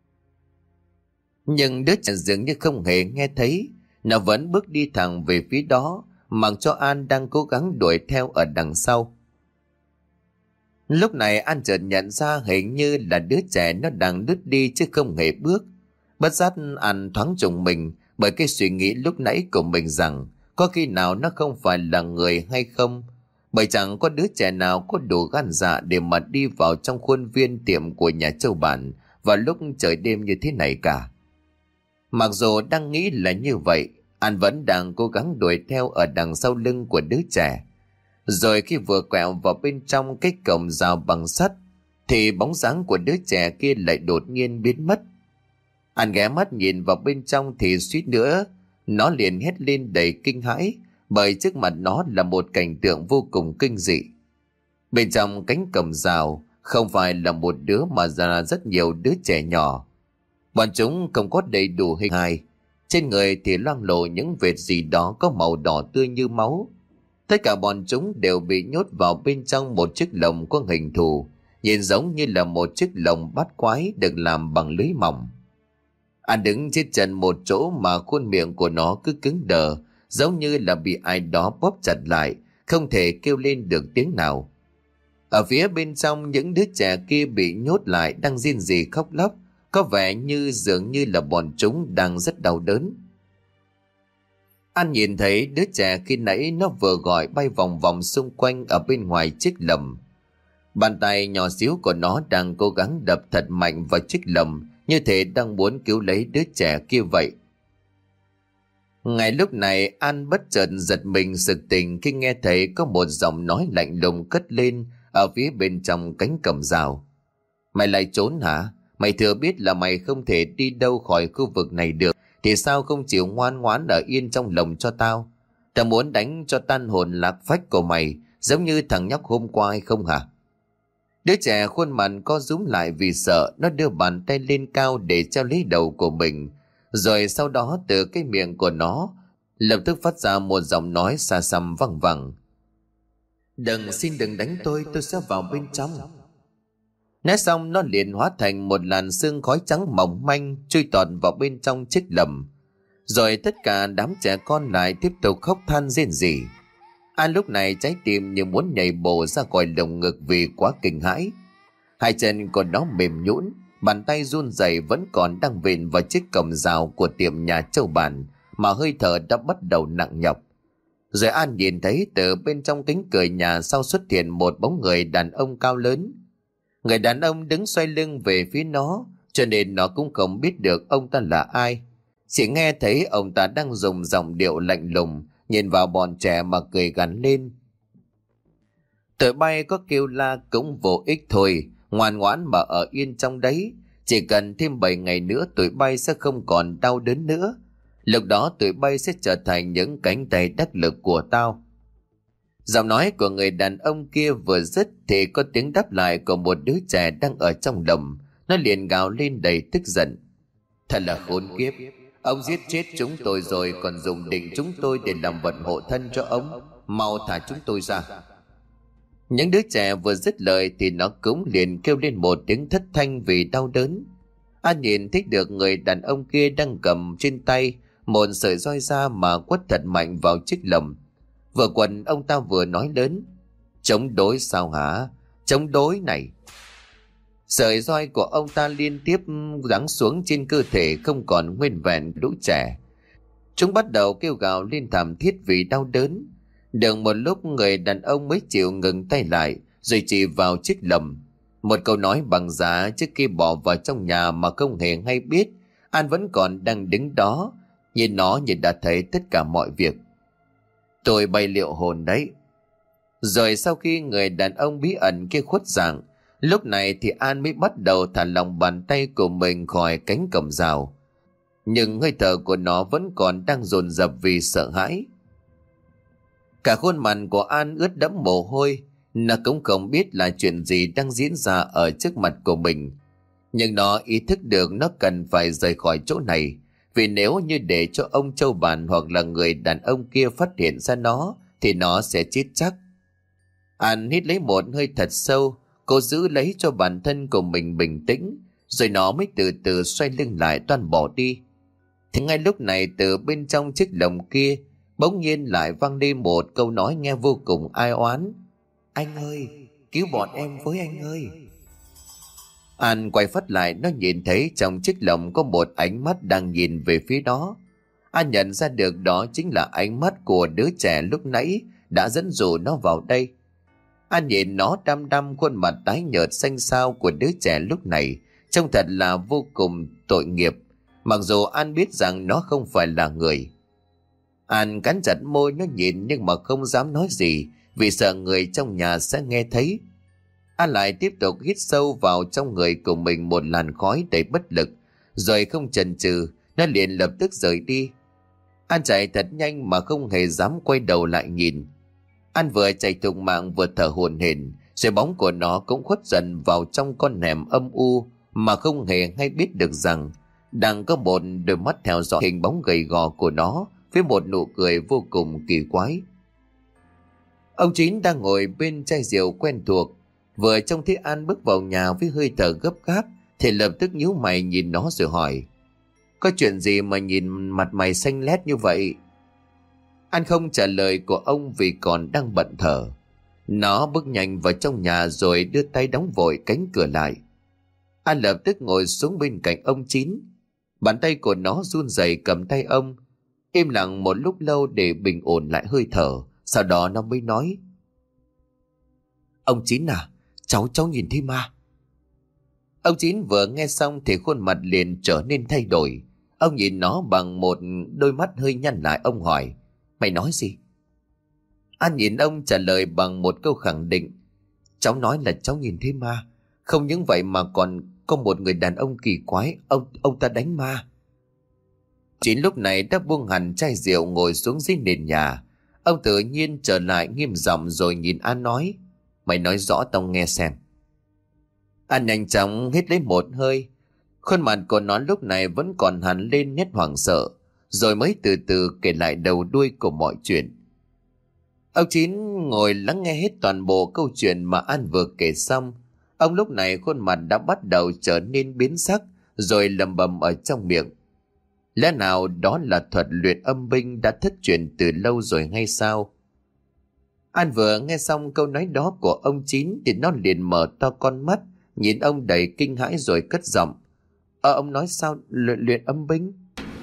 Nhưng đứa trẻ dường như không hề nghe thấy. Nó vẫn bước đi thẳng về phía đó, mặc cho An đang cố gắng đuổi theo ở đằng sau. Lúc này An chợt nhận ra hình như là đứa trẻ nó đang lướt đi chứ không hề bước. Bất giác An thoáng trùng mình bởi cái suy nghĩ lúc nãy của mình rằng có khi nào nó không phải là người hay không. Bởi chẳng có đứa trẻ nào có đủ gan dạ để mà đi vào trong khuôn viên tiệm của nhà châu bản vào lúc trời đêm như thế này cả. Mặc dù đang nghĩ là như vậy, An vẫn đang cố gắng đuổi theo ở đằng sau lưng của đứa trẻ. Rồi khi vừa quẹo vào bên trong cái cổng rào bằng sắt thì bóng dáng của đứa trẻ kia lại đột nhiên biến mất. An ghé mắt nhìn vào bên trong thì suýt nữa nó liền hét lên đầy kinh hãi, bởi trước mặt nó là một cảnh tượng vô cùng kinh dị. Bên trong cánh cổng rào không phải là một đứa mà là rất nhiều đứa trẻ nhỏ. Bọn chúng không có đầy đủ hình hài, trên người thì loang lổ những vệt gì đó có màu đỏ tươi như máu. Tất cả bọn chúng đều bị nhốt vào bên trong một chiếc lồng có hình thù, nhìn giống như là một chiếc lồng bát quái được làm bằng lưới mỏng. An đứng trên chân một chỗ mà khuôn miệng của nó cứ cứng đờ, giống như là bị ai đó bóp chặt lại, không thể kêu lên được tiếng nào. Ở phía bên trong, những đứa trẻ kia bị nhốt lại đang rên rỉ khóc lóc, có vẻ như dường như là bọn chúng đang rất đau đớn. An nhìn thấy đứa trẻ khi nãy nó vừa gọi bay vòng vòng xung quanh ở bên ngoài chiếc lồng. Bàn tay nhỏ xíu của nó đang cố gắng đập thật mạnh vào chiếc lồng, như thể đang muốn cứu lấy đứa trẻ kia vậy. Ngay lúc này An bất chợt giật mình sực tỉnh khi nghe thấy có một giọng nói lạnh lùng cất lên ở phía bên trong cánh cổng rào. Mày lại trốn hả? Mày thừa biết là mày không thể đi đâu khỏi khu vực này được, thì sao không chịu ngoan ngoãn ở yên trong lồng cho tao? Tao muốn đánh cho tan hồn lạc phách của mày, giống như thằng nhóc hôm qua hay không hả? Đứa trẻ khuôn mặt co rúm lại vì sợ, nó đưa bàn tay lên cao để treo lấy đầu của mình. Rồi sau đó từ cái miệng của nó lập tức phát ra một giọng nói xa xăm văng vẳng. Đừng, xin đừng đánh tôi, tôi sẽ vào bên trong. Nói xong nó liền hóa thành một làn sương khói trắng mỏng manh chui tọt vào bên trong chiếc lồng. Rồi tất cả đám trẻ con lại tiếp tục khóc than rên rỉ. An lúc này trái tim như muốn nhảy bổ ra khỏi lồng ngực vì quá kinh hãi. Hai chân của nó mềm nhũn, bàn tay run rẩy vẫn còn đang vịn vào chiếc cổng rào của tiệm nhà châu bản mà hơi thở đã bắt đầu nặng nhọc. Rồi An nhìn thấy từ bên trong kính cửa nhà sau xuất hiện một bóng người đàn ông cao lớn. Người đàn ông đứng xoay lưng về phía nó, cho nên nó cũng không biết được ông ta là ai. Chỉ nghe thấy ông ta đang dùng giọng điệu lạnh lùng nhìn vào bọn trẻ mà cười gằn lên. Tụi bay có kêu la cũng vô ích thôi, ngoan ngoãn mà ở yên trong đấy. Chỉ cần thêm bảy ngày nữa tụi bay sẽ không còn đau đớn nữa. Lúc đó tụi bay sẽ trở thành những cánh tay đắc lực của tao. Giọng nói của người đàn ông kia vừa dứt thì có tiếng đáp lại của một đứa trẻ đang ở trong lồng. Nó liền gào lên đầy tức giận. Thật là khốn kiếp, ông giết chết chúng tôi rồi còn dùng định chúng tôi để làm vật hộ thân cho ông. Mau thả chúng tôi ra. Những đứa trẻ vừa dứt lời thì nó cũng liền kêu lên một tiếng thất thanh vì đau đớn. An nhìn thấy được người đàn ông kia đang cầm trên tay một sợi roi da mà quất thật mạnh vào chiếc lồng. Vừa quần ông ta vừa nói lớn. Chống đối sao hả? Chống đối này. Sợi roi của ông ta liên tiếp giáng xuống trên cơ thể không còn nguyên vẹn lũ trẻ. Chúng bắt đầu kêu gào lên thảm thiết vì đau đớn. Được một lúc người đàn ông mới chịu ngừng tay lại rồi chỉ vào chiếc lồng. Một câu nói bằng giá trước khi bỏ vào trong nhà mà không hề hay biết. An vẫn còn đang đứng đó, nhìn nó như đã thấy tất cả mọi việc. Tôi bay liệu hồn đấy. Rồi sau khi người đàn ông bí ẩn kia khuất dạng, lúc này thì An mới bắt đầu thả lỏng bàn tay của mình khỏi cánh cổng rào. Nhưng hơi thở của nó vẫn còn đang dồn dập vì sợ hãi. Cả khuôn mặt của An ướt đẫm mồ hôi. Nó cũng không biết là chuyện gì đang diễn ra ở trước mặt của mình. Nhưng nó ý thức được nó cần phải rời khỏi chỗ này. Vì nếu như để cho ông Châu Bản hoặc là người đàn ông kia phát hiện ra nó thì nó sẽ chết chắc. An hít lấy một hơi thật sâu, cố giữ lấy cho bản thân của mình bình tĩnh, rồi nó mới từ từ xoay lưng lại toan bỏ đi. Thì ngay lúc này từ bên trong chiếc lồng kia bỗng nhiên lại vang lên một câu nói nghe vô cùng ai oán. Anh ơi, cứu bọn em với anh ơi. An quay phát lại, nó nhìn thấy trong chiếc lồng có một ánh mắt đang nhìn về phía đó. An nhận ra được đó chính là ánh mắt của đứa trẻ lúc nãy đã dẫn dụ nó vào đây. An nhìn nó đăm đăm khuôn mặt tái nhợt xanh xao của đứa trẻ lúc này, trông thật là vô cùng tội nghiệp, mặc dù An biết rằng nó không phải là người. An cắn chặt môi, nó nhìn nhưng mà không dám nói gì vì sợ người trong nhà sẽ nghe thấy. An lại tiếp tục hít sâu vào trong người của mình một làn khói đầy bất lực, rồi không chần chừ, nó liền lập tức rời đi. An chạy thật nhanh mà không hề dám quay đầu lại nhìn. An vừa chạy thục mạng vừa thở hổn hển, rồi bóng của nó cũng khuất dần vào trong con hẻm âm u mà không hề hay biết được rằng đang có một đôi mắt theo dõi hình bóng gầy gò của nó với một nụ cười vô cùng kỳ quái. Ông Chín đang ngồi bên chai rượu quen thuộc, vừa trông thấy An bước vào nhà với hơi thở gấp gáp thì lập tức nhíu mày nhìn nó rồi hỏi: Có chuyện gì mà nhìn mặt mày xanh lét như vậy? An không trả lời của ông vì còn đang bận thở. Nó bước nhanh vào trong nhà rồi đưa tay đóng vội cánh cửa lại. An lập tức ngồi xuống bên cạnh ông Chín. Bàn tay của nó run rẩy cầm tay ông, im lặng một lúc lâu để bình ổn lại hơi thở. Sau đó nó mới nói: Ông Chín à, cháu cháu nhìn thấy ma. Ông Chín vừa nghe xong thì khuôn mặt liền trở nên thay đổi. Ông nhìn nó bằng một đôi mắt hơi nhăn lại. Ông hỏi: Mày nói gì? An nhìn ông trả lời bằng một câu khẳng định: Cháu nói là cháu nhìn thấy ma. Không những vậy mà còn có một người đàn ông kỳ quái, ông ông ta đánh ma. Chín lúc này đã buông hẳn chai rượu ngồi xuống dưới nền nhà. Ông tự nhiên trở lại nghiêm giọng rồi nhìn An nói: Mày nói rõ tao nghe xem. An nhanh chóng hít lấy một hơi. Khuôn mặt của nó lúc này vẫn còn hẳn lên nét hoảng sợ, rồi mới từ từ kể lại đầu đuôi của mọi chuyện. Ông Chín ngồi lắng nghe hết toàn bộ câu chuyện mà An vừa kể xong. Ông lúc này khuôn mặt đã bắt đầu trở nên biến sắc, rồi lẩm bẩm ở trong miệng: Lẽ nào đó là thuật luyện âm binh đã thất truyền từ lâu rồi hay sao? An vừa nghe xong câu nói đó của ông Chín thì nó liền mở to con mắt, nhìn ông đầy kinh hãi rồi cất giọng: Ờ ông nói sao? Luyện, luyện âm binh?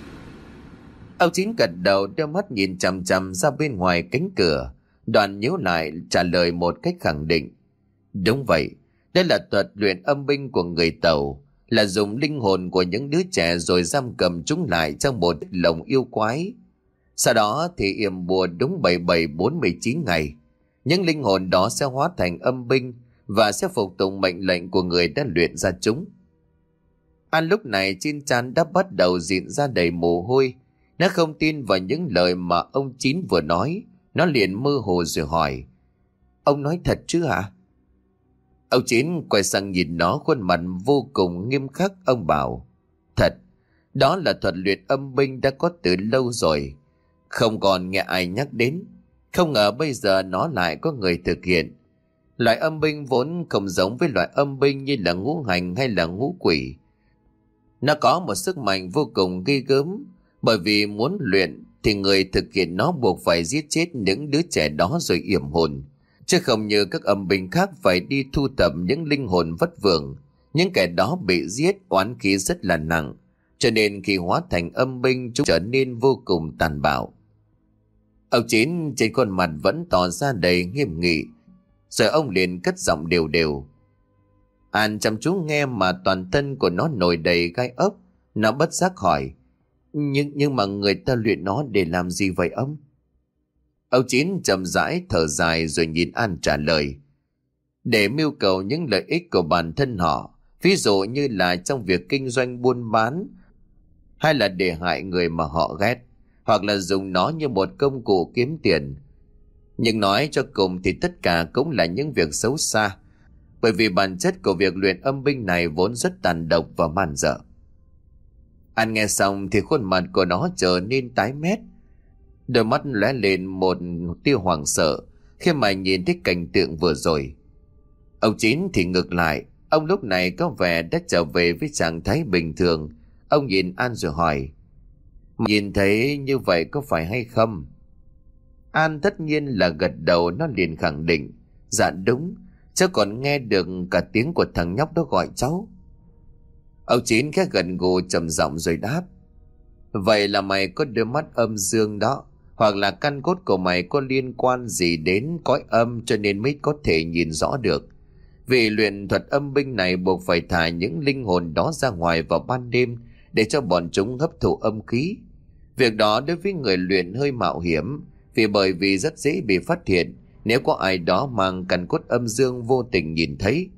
Ông Chín gật đầu, đôi mắt nhìn chằm chằm ra bên ngoài cánh cửa, đoạn nhíu lại trả lời một cách khẳng định: Đúng vậy, đây là thuật luyện âm binh của người Tàu, là dùng linh hồn của những đứa trẻ rồi giam cầm chúng lại trong một lồng yêu quái. Sau đó thì yểm bùa đúng bảy bảy bốn mươi chín ngày. Những linh hồn đó sẽ hóa thành âm binh và sẽ phục tùng mệnh lệnh của người đã luyện ra chúng. An lúc này trên trán đã bắt đầu rịn ra đầy mồ hôi. Nó không tin vào những lời mà ông Chín vừa nói. Nó liền mơ hồ rồi hỏi: Ông nói thật chứ hả? Ông Chín quay sang nhìn nó, khuôn mặt vô cùng nghiêm khắc. Ông bảo: Thật, đó là thuật luyện âm binh đã có từ lâu rồi, không còn nghe ai nhắc đến. Không ngờ bây giờ nó lại có người thực hiện. Loại âm binh vốn không giống với loại âm binh như là ngũ hành hay là ngũ quỷ. Nó có một sức mạnh vô cùng ghê gớm, bởi vì muốn luyện thì người thực hiện nó buộc phải giết chết những đứa trẻ đó rồi yểm hồn, chứ không như các âm binh khác phải đi thu thập những linh hồn vất vưởng. Những kẻ đó bị giết oán khí rất là nặng, cho nên khi hóa thành âm binh chúng trở nên vô cùng tàn bạo. Ông Chín trên khuôn mặt vẫn tỏ ra đầy nghiêm nghị, rồi ông liền cất giọng đều đều. An chăm chú nghe mà toàn thân của nó nổi đầy gai ốc. Nó bất giác hỏi: Nhưng nhưng mà người ta luyện nó để làm gì vậy ông? Ông Chín chậm rãi thở dài rồi nhìn An trả lời: Để mưu cầu những lợi ích của bản thân họ, ví dụ như là trong việc kinh doanh buôn bán, hay là để hại người mà họ ghét, hoặc là dùng nó như một công cụ kiếm tiền. Nhưng nói cho cùng thì tất cả cũng là những việc xấu xa, bởi vì bản chất của việc luyện âm binh này vốn rất tàn độc và man dợ. An nghe xong thì khuôn mặt của nó trở nên tái mét, đôi mắt lóe lên một tia hoảng sợ khi mà nhìn thấy cảnh tượng vừa rồi. Ông Chín thì ngược lại, ông lúc này có vẻ đã trở về với trạng thái bình thường. Ông nhìn An rồi hỏi: Nhìn thấy như vậy có phải hay không? An tất nhiên là gật đầu. Nó liền khẳng định: Dạ đúng, cháu còn nghe được cả tiếng của thằng nhóc đó gọi cháu. Ông Chín khẽ gật gù trầm giọng rồi đáp: Vậy là mày có đôi mắt âm dương đó, hoặc là căn cốt của mày có liên quan gì đến cõi âm cho nên mới có thể nhìn rõ được. Vì luyện thuật âm binh này buộc phải thả những linh hồn đó ra ngoài vào ban đêm để cho bọn chúng hấp thụ âm khí. Việc đó đối với người luyện hơi mạo hiểm, vì bởi vì rất dễ bị phát hiện nếu có ai đó mang căn cốt âm dương vô tình nhìn thấy.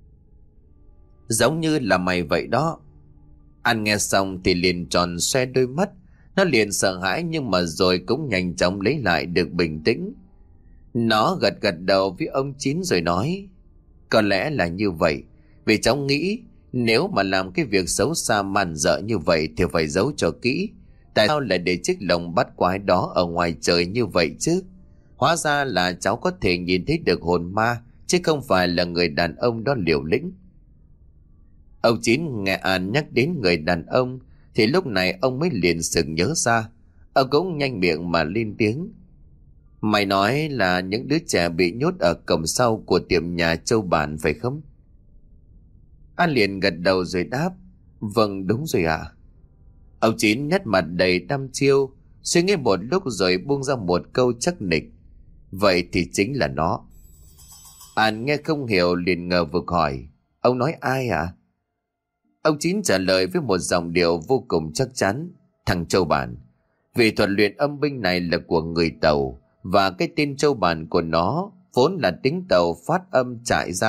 Giống như là mày vậy đó. An nghe xong thì liền tròn xoe đôi mắt. Nó liền sợ hãi nhưng mà rồi cũng nhanh chóng lấy lại được bình tĩnh. Nó gật gật đầu với ông Chín rồi nói: Có lẽ là như vậy. Vì cháu nghĩ nếu mà làm cái việc xấu xa man dợ như vậy thì phải giấu cho kỹ. Tại sao lại để chiếc lồng bắt quái đó ở ngoài trời như vậy chứ? Hóa ra là cháu có thể nhìn thấy được hồn ma, chứ không phải là người đàn ông đó liều lĩnh. Ông Chín nghe An nhắc đến người đàn ông thì lúc này ông mới liền sực nhớ ra. Ông cũng nhanh miệng mà lên tiếng: Mày nói là những đứa trẻ bị nhốt ở cổng sau của tiệm nhà Châu Bản phải không? An liền gật đầu rồi đáp: Vâng đúng rồi ạ. À. Ông Chín nhếch mặt đầy đăm chiêu, suy nghĩ một lúc rồi buông ra một câu chắc nịch: Vậy thì chính là nó. An nghe không hiểu liền ngờ vực hỏi: Ông nói ai ạ? À? Ông Chín trả lời với một giọng điệu vô cùng chắc chắn: Thằng Châu Bản. Vì thuật luyện âm binh này là của người Tàu, và cái tên Châu Bản của nó vốn là tiếng Tàu phát âm trại ra,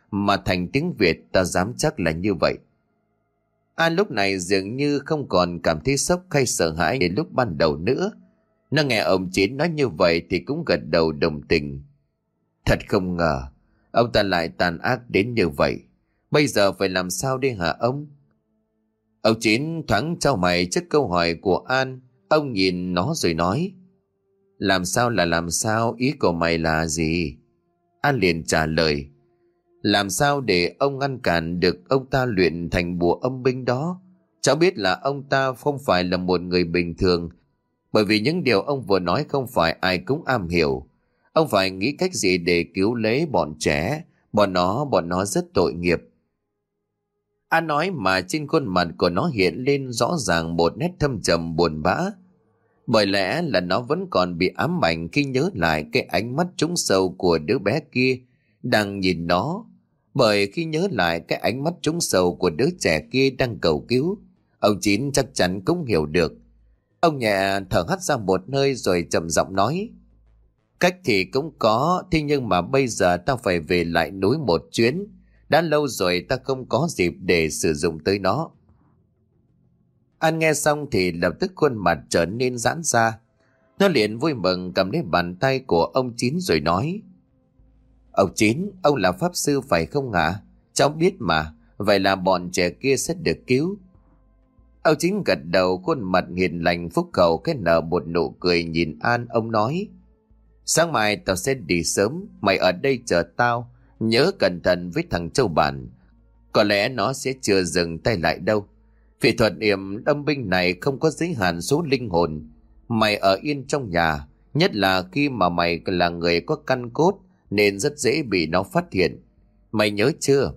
mà thành tiếng Việt, ta dám chắc là như vậy. An lúc này dường như không còn cảm thấy sốc hay sợ hãi đến lúc ban đầu nữa. Nó nghe ông Chín nói như vậy thì cũng gật đầu đồng tình. Thật không ngờ ông ta lại tàn ác đến như vậy. Bây giờ phải làm sao đây hả ông? Ông Chín thoáng chau mày trước câu hỏi của An. Ông nhìn nó rồi nói: Làm sao là làm sao, ý của mày là gì? An liền trả lời: Làm sao để ông ngăn cản được ông ta luyện thành bùa âm binh đó? Cháu biết là ông ta không phải là một người bình thường, bởi vì những điều ông vừa nói không phải ai cũng am hiểu. Ông phải nghĩ cách gì để cứu lấy bọn trẻ. Bọn nó, bọn nó rất tội nghiệp. An nói mà trên khuôn mặt của nó hiện lên rõ ràng một nét thâm trầm buồn bã. Bởi lẽ là nó vẫn còn bị ám ảnh khi nhớ lại cái ánh mắt trũng sâu của đứa bé kia đang nhìn nó. Bởi khi nhớ lại cái ánh mắt trũng sâu của đứa trẻ kia đang cầu cứu, ông Chín chắc chắn cũng hiểu được. Ông nhẹ thở hắt ra một hơi rồi trầm giọng nói: Cách thì cũng có, thế nhưng mà bây giờ ta phải về lại núi một chuyến. Đã lâu rồi ta không có dịp để sử dụng tới nó. An nghe xong thì lập tức khuôn mặt trở nên giãn ra. Nó liền vui mừng cầm lấy bàn tay của ông Chín rồi nói: Ông Chín, ông là pháp sư phải không hả? Cháu biết mà, vậy là bọn trẻ kia sẽ được cứu. Ông Chín gật đầu, khuôn mặt hiền lành phúc hậu cái nở một nụ cười nhìn An. Ông nói: Sáng mai tao sẽ đi sớm, mày ở đây chờ tao. Nhớ cẩn thận với thằng Châu Bản. Có lẽ nó sẽ chưa dừng tay lại đâu. Vì thuật yểm âm binh này không có giới hạn số linh hồn. Mày ở yên trong nhà, nhất là khi mà mày là người có căn cốt, nên rất dễ bị nó phát hiện. Mày nhớ chưa?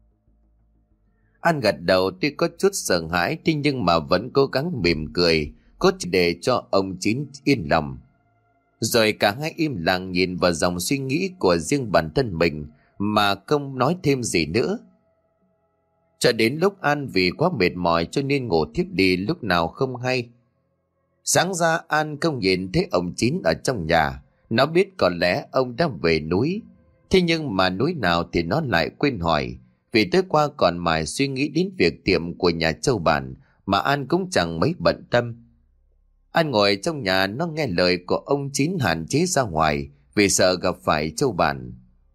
An gật đầu, tuy có chút sợ hãi thế nhưng mà vẫn cố gắng mỉm cười, cốt để cho ông Chín yên lòng. Rồi cả hai im lặng nhìn vào dòng suy nghĩ của riêng bản thân mình mà không nói thêm gì nữa. Cho đến lúc An vì quá mệt mỏi cho nên ngủ thiếp đi lúc nào không hay. Sáng ra An không nhìn thấy ông Chín ở trong nhà. Nó biết có lẽ ông đã về núi. Thế nhưng mà núi nào thì nó lại quên hỏi. Vì tối qua còn mải suy nghĩ đến việc tiệm của nhà Châu Bản mà An cũng chẳng mấy bận tâm. An ngồi trong nhà, nó nghe lời của ông Chín hạn chế ra ngoài vì sợ gặp phải Châu Bản.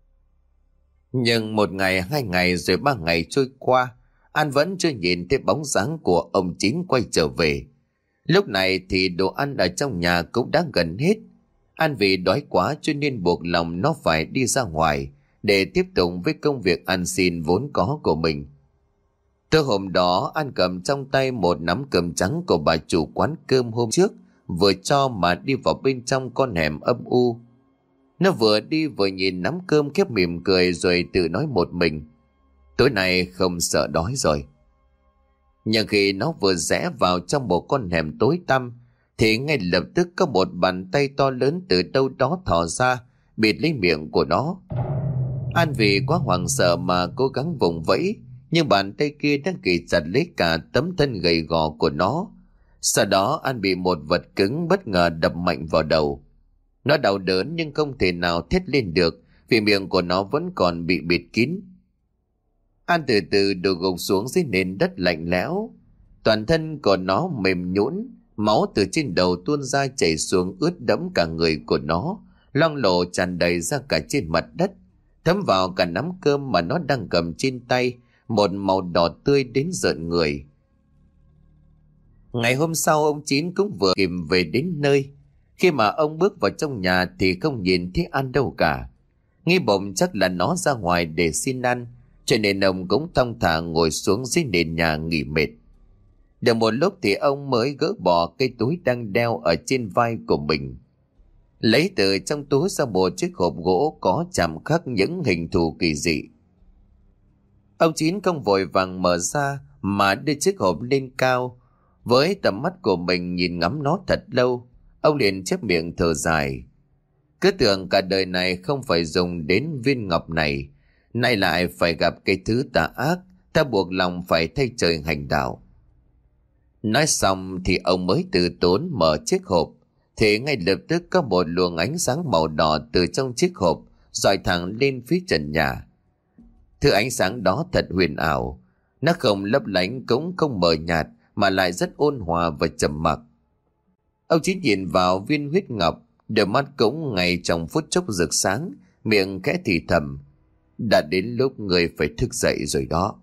Nhưng một ngày, hai ngày rồi ba ngày trôi qua, An vẫn chưa nhìn thấy bóng dáng của ông Chín quay trở về. Lúc này thì đồ ăn ở trong nhà cũng đã gần hết. An vì đói quá cho nên buộc lòng nó phải đi ra ngoài để tiếp tục với công việc ăn xin vốn có của mình. Tối hôm đó An cầm trong tay một nắm cơm trắng của bà chủ quán cơm hôm trước vừa cho mà đi vào bên trong con hẻm âm u. Nó vừa đi vừa nhìn nắm cơm khép mỉm cười rồi tự nói một mình: Tối nay không sợ đói rồi. Nhưng khi nó vừa rẽ vào trong một con hẻm tối tăm thì ngay lập tức có một bàn tay to lớn từ đâu đó thò ra bịt lấy miệng của nó. An vì quá hoảng sợ mà cố gắng vùng vẫy, nhưng bàn tay kia đang kì chặt lấy cả tấm thân gầy gò của nó. Sau đó An bị một vật cứng bất ngờ đập mạnh vào đầu. Nó đau đớn nhưng không thể nào thét lên được vì miệng của nó vẫn còn bị bịt kín. An từ từ đổ gục xuống dưới nền đất lạnh lẽo. Toàn thân của nó mềm nhũn, máu từ trên đầu tuôn ra chảy xuống ướt đẫm cả người của nó, loang lổ tràn đầy ra cả trên mặt đất, thấm vào cả nắm cơm mà nó đang cầm trên tay, một màu đỏ tươi đến rợn người. Ngày hôm sau ông Chín cũng vừa kịp về đến nơi. Khi mà ông bước vào trong nhà thì không nhìn thấy An đâu cả. Nghĩ bụng chắc là nó ra ngoài để xin ăn, cho nên ông cũng thong thả ngồi xuống dưới nền nhà nghỉ mệt. Được một lúc thì ông mới gỡ bỏ cây túi đang đeo ở trên vai của mình, lấy từ trong túi ra một chiếc hộp gỗ có chạm khắc những hình thù kỳ dị. Ông Chín không vội vàng mở ra mà đưa chiếc hộp lên cao. Với tầm mắt của mình nhìn ngắm nó thật lâu, ông liền chép miệng thở dài. Cứ tưởng cả đời này không phải dùng đến viên ngọc này, nay lại phải gặp cái thứ tà ác, ta buộc lòng phải thay trời hành đạo. Nói xong thì ông mới từ tốn mở chiếc hộp, thì ngay lập tức có một luồng ánh sáng màu đỏ từ trong chiếc hộp dọi thẳng lên phía trần nhà. Thứ ánh sáng đó thật huyền ảo. Nó không lấp lánh cũng không mờ nhạt, mà lại rất ôn hòa và trầm mặc. Ông Chín nhìn vào viên huyết ngọc, đôi mắt cũng ngay trong phút chốc rực sáng, miệng khẽ thì thầm: đã đến lúc người phải thức dậy rồi đó.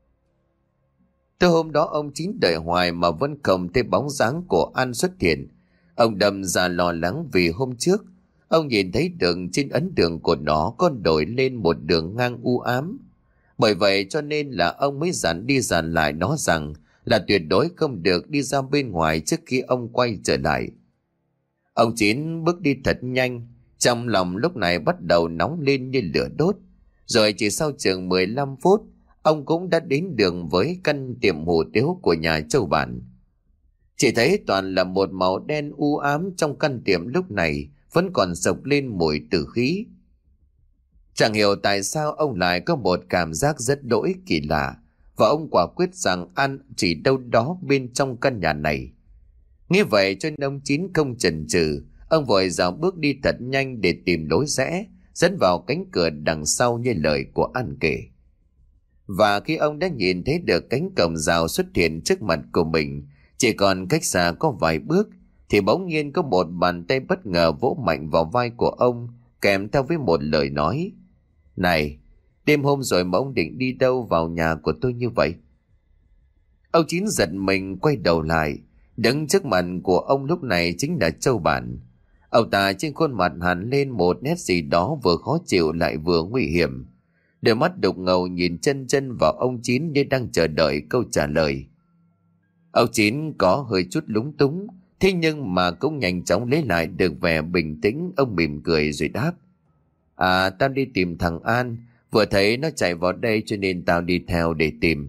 Từ hôm đó ông Chín đợi hoài mà vẫn không thấy bóng dáng của An xuất hiện. Ông đâm ra lo lắng vì hôm trước ông nhìn thấy đường trên ấn đường của nó có đổi lên một đường ngang u ám. Bởi vậy cho nên là ông mới dặn đi dặn lại nó rằng là tuyệt đối không được đi ra bên ngoài trước khi ông quay trở lại. Ông Chín bước đi thật nhanh, trong lòng lúc này bắt đầu nóng lên như lửa đốt. Rồi chỉ sau chừng mười lăm phút, ông cũng đã đến đường với căn tiệm hủ tiếu của nhà Châu Bản. Chỉ thấy toàn là một màu đen u ám, trong căn tiệm lúc này vẫn còn sộc lên mùi tử khí. Chẳng hiểu tại sao ông lại có một cảm giác rất đỗi kỳ lạ, và ông quả quyết rằng An chỉ đâu đó bên trong căn nhà này. Nghe vậy cho nên ông Chín không chần chừ, ông vội dạo bước đi thật nhanh để tìm lối rẽ dẫn vào cánh cửa đằng sau như lời của An kể. Và khi ông đã nhìn thấy được cánh cổng rào xuất hiện trước mặt của mình, chỉ còn cách xa có vài bước, thì bỗng nhiên có một bàn tay bất ngờ vỗ mạnh vào vai của ông, kèm theo với một lời nói: này, đêm hôm rồi mà ông định đi đâu vào nhà của tôi như vậy? Ông Chín giật mình quay đầu lại. Đứng trước mặt của ông lúc này chính là Châu Bản. Ông ta trên khuôn mặt hằn lên một nét gì đó vừa khó chịu lại vừa nguy hiểm. Đôi mắt đục ngầu nhìn chân chân vào ông Chín như đang chờ đợi câu trả lời. Ông Chín có hơi chút lúng túng, thế nhưng mà cũng nhanh chóng lấy lại được vẻ bình tĩnh. Ông mỉm cười rồi đáp: à, tao đi tìm thằng An, vừa thấy nó chạy vào đây cho nên tao đi theo để tìm.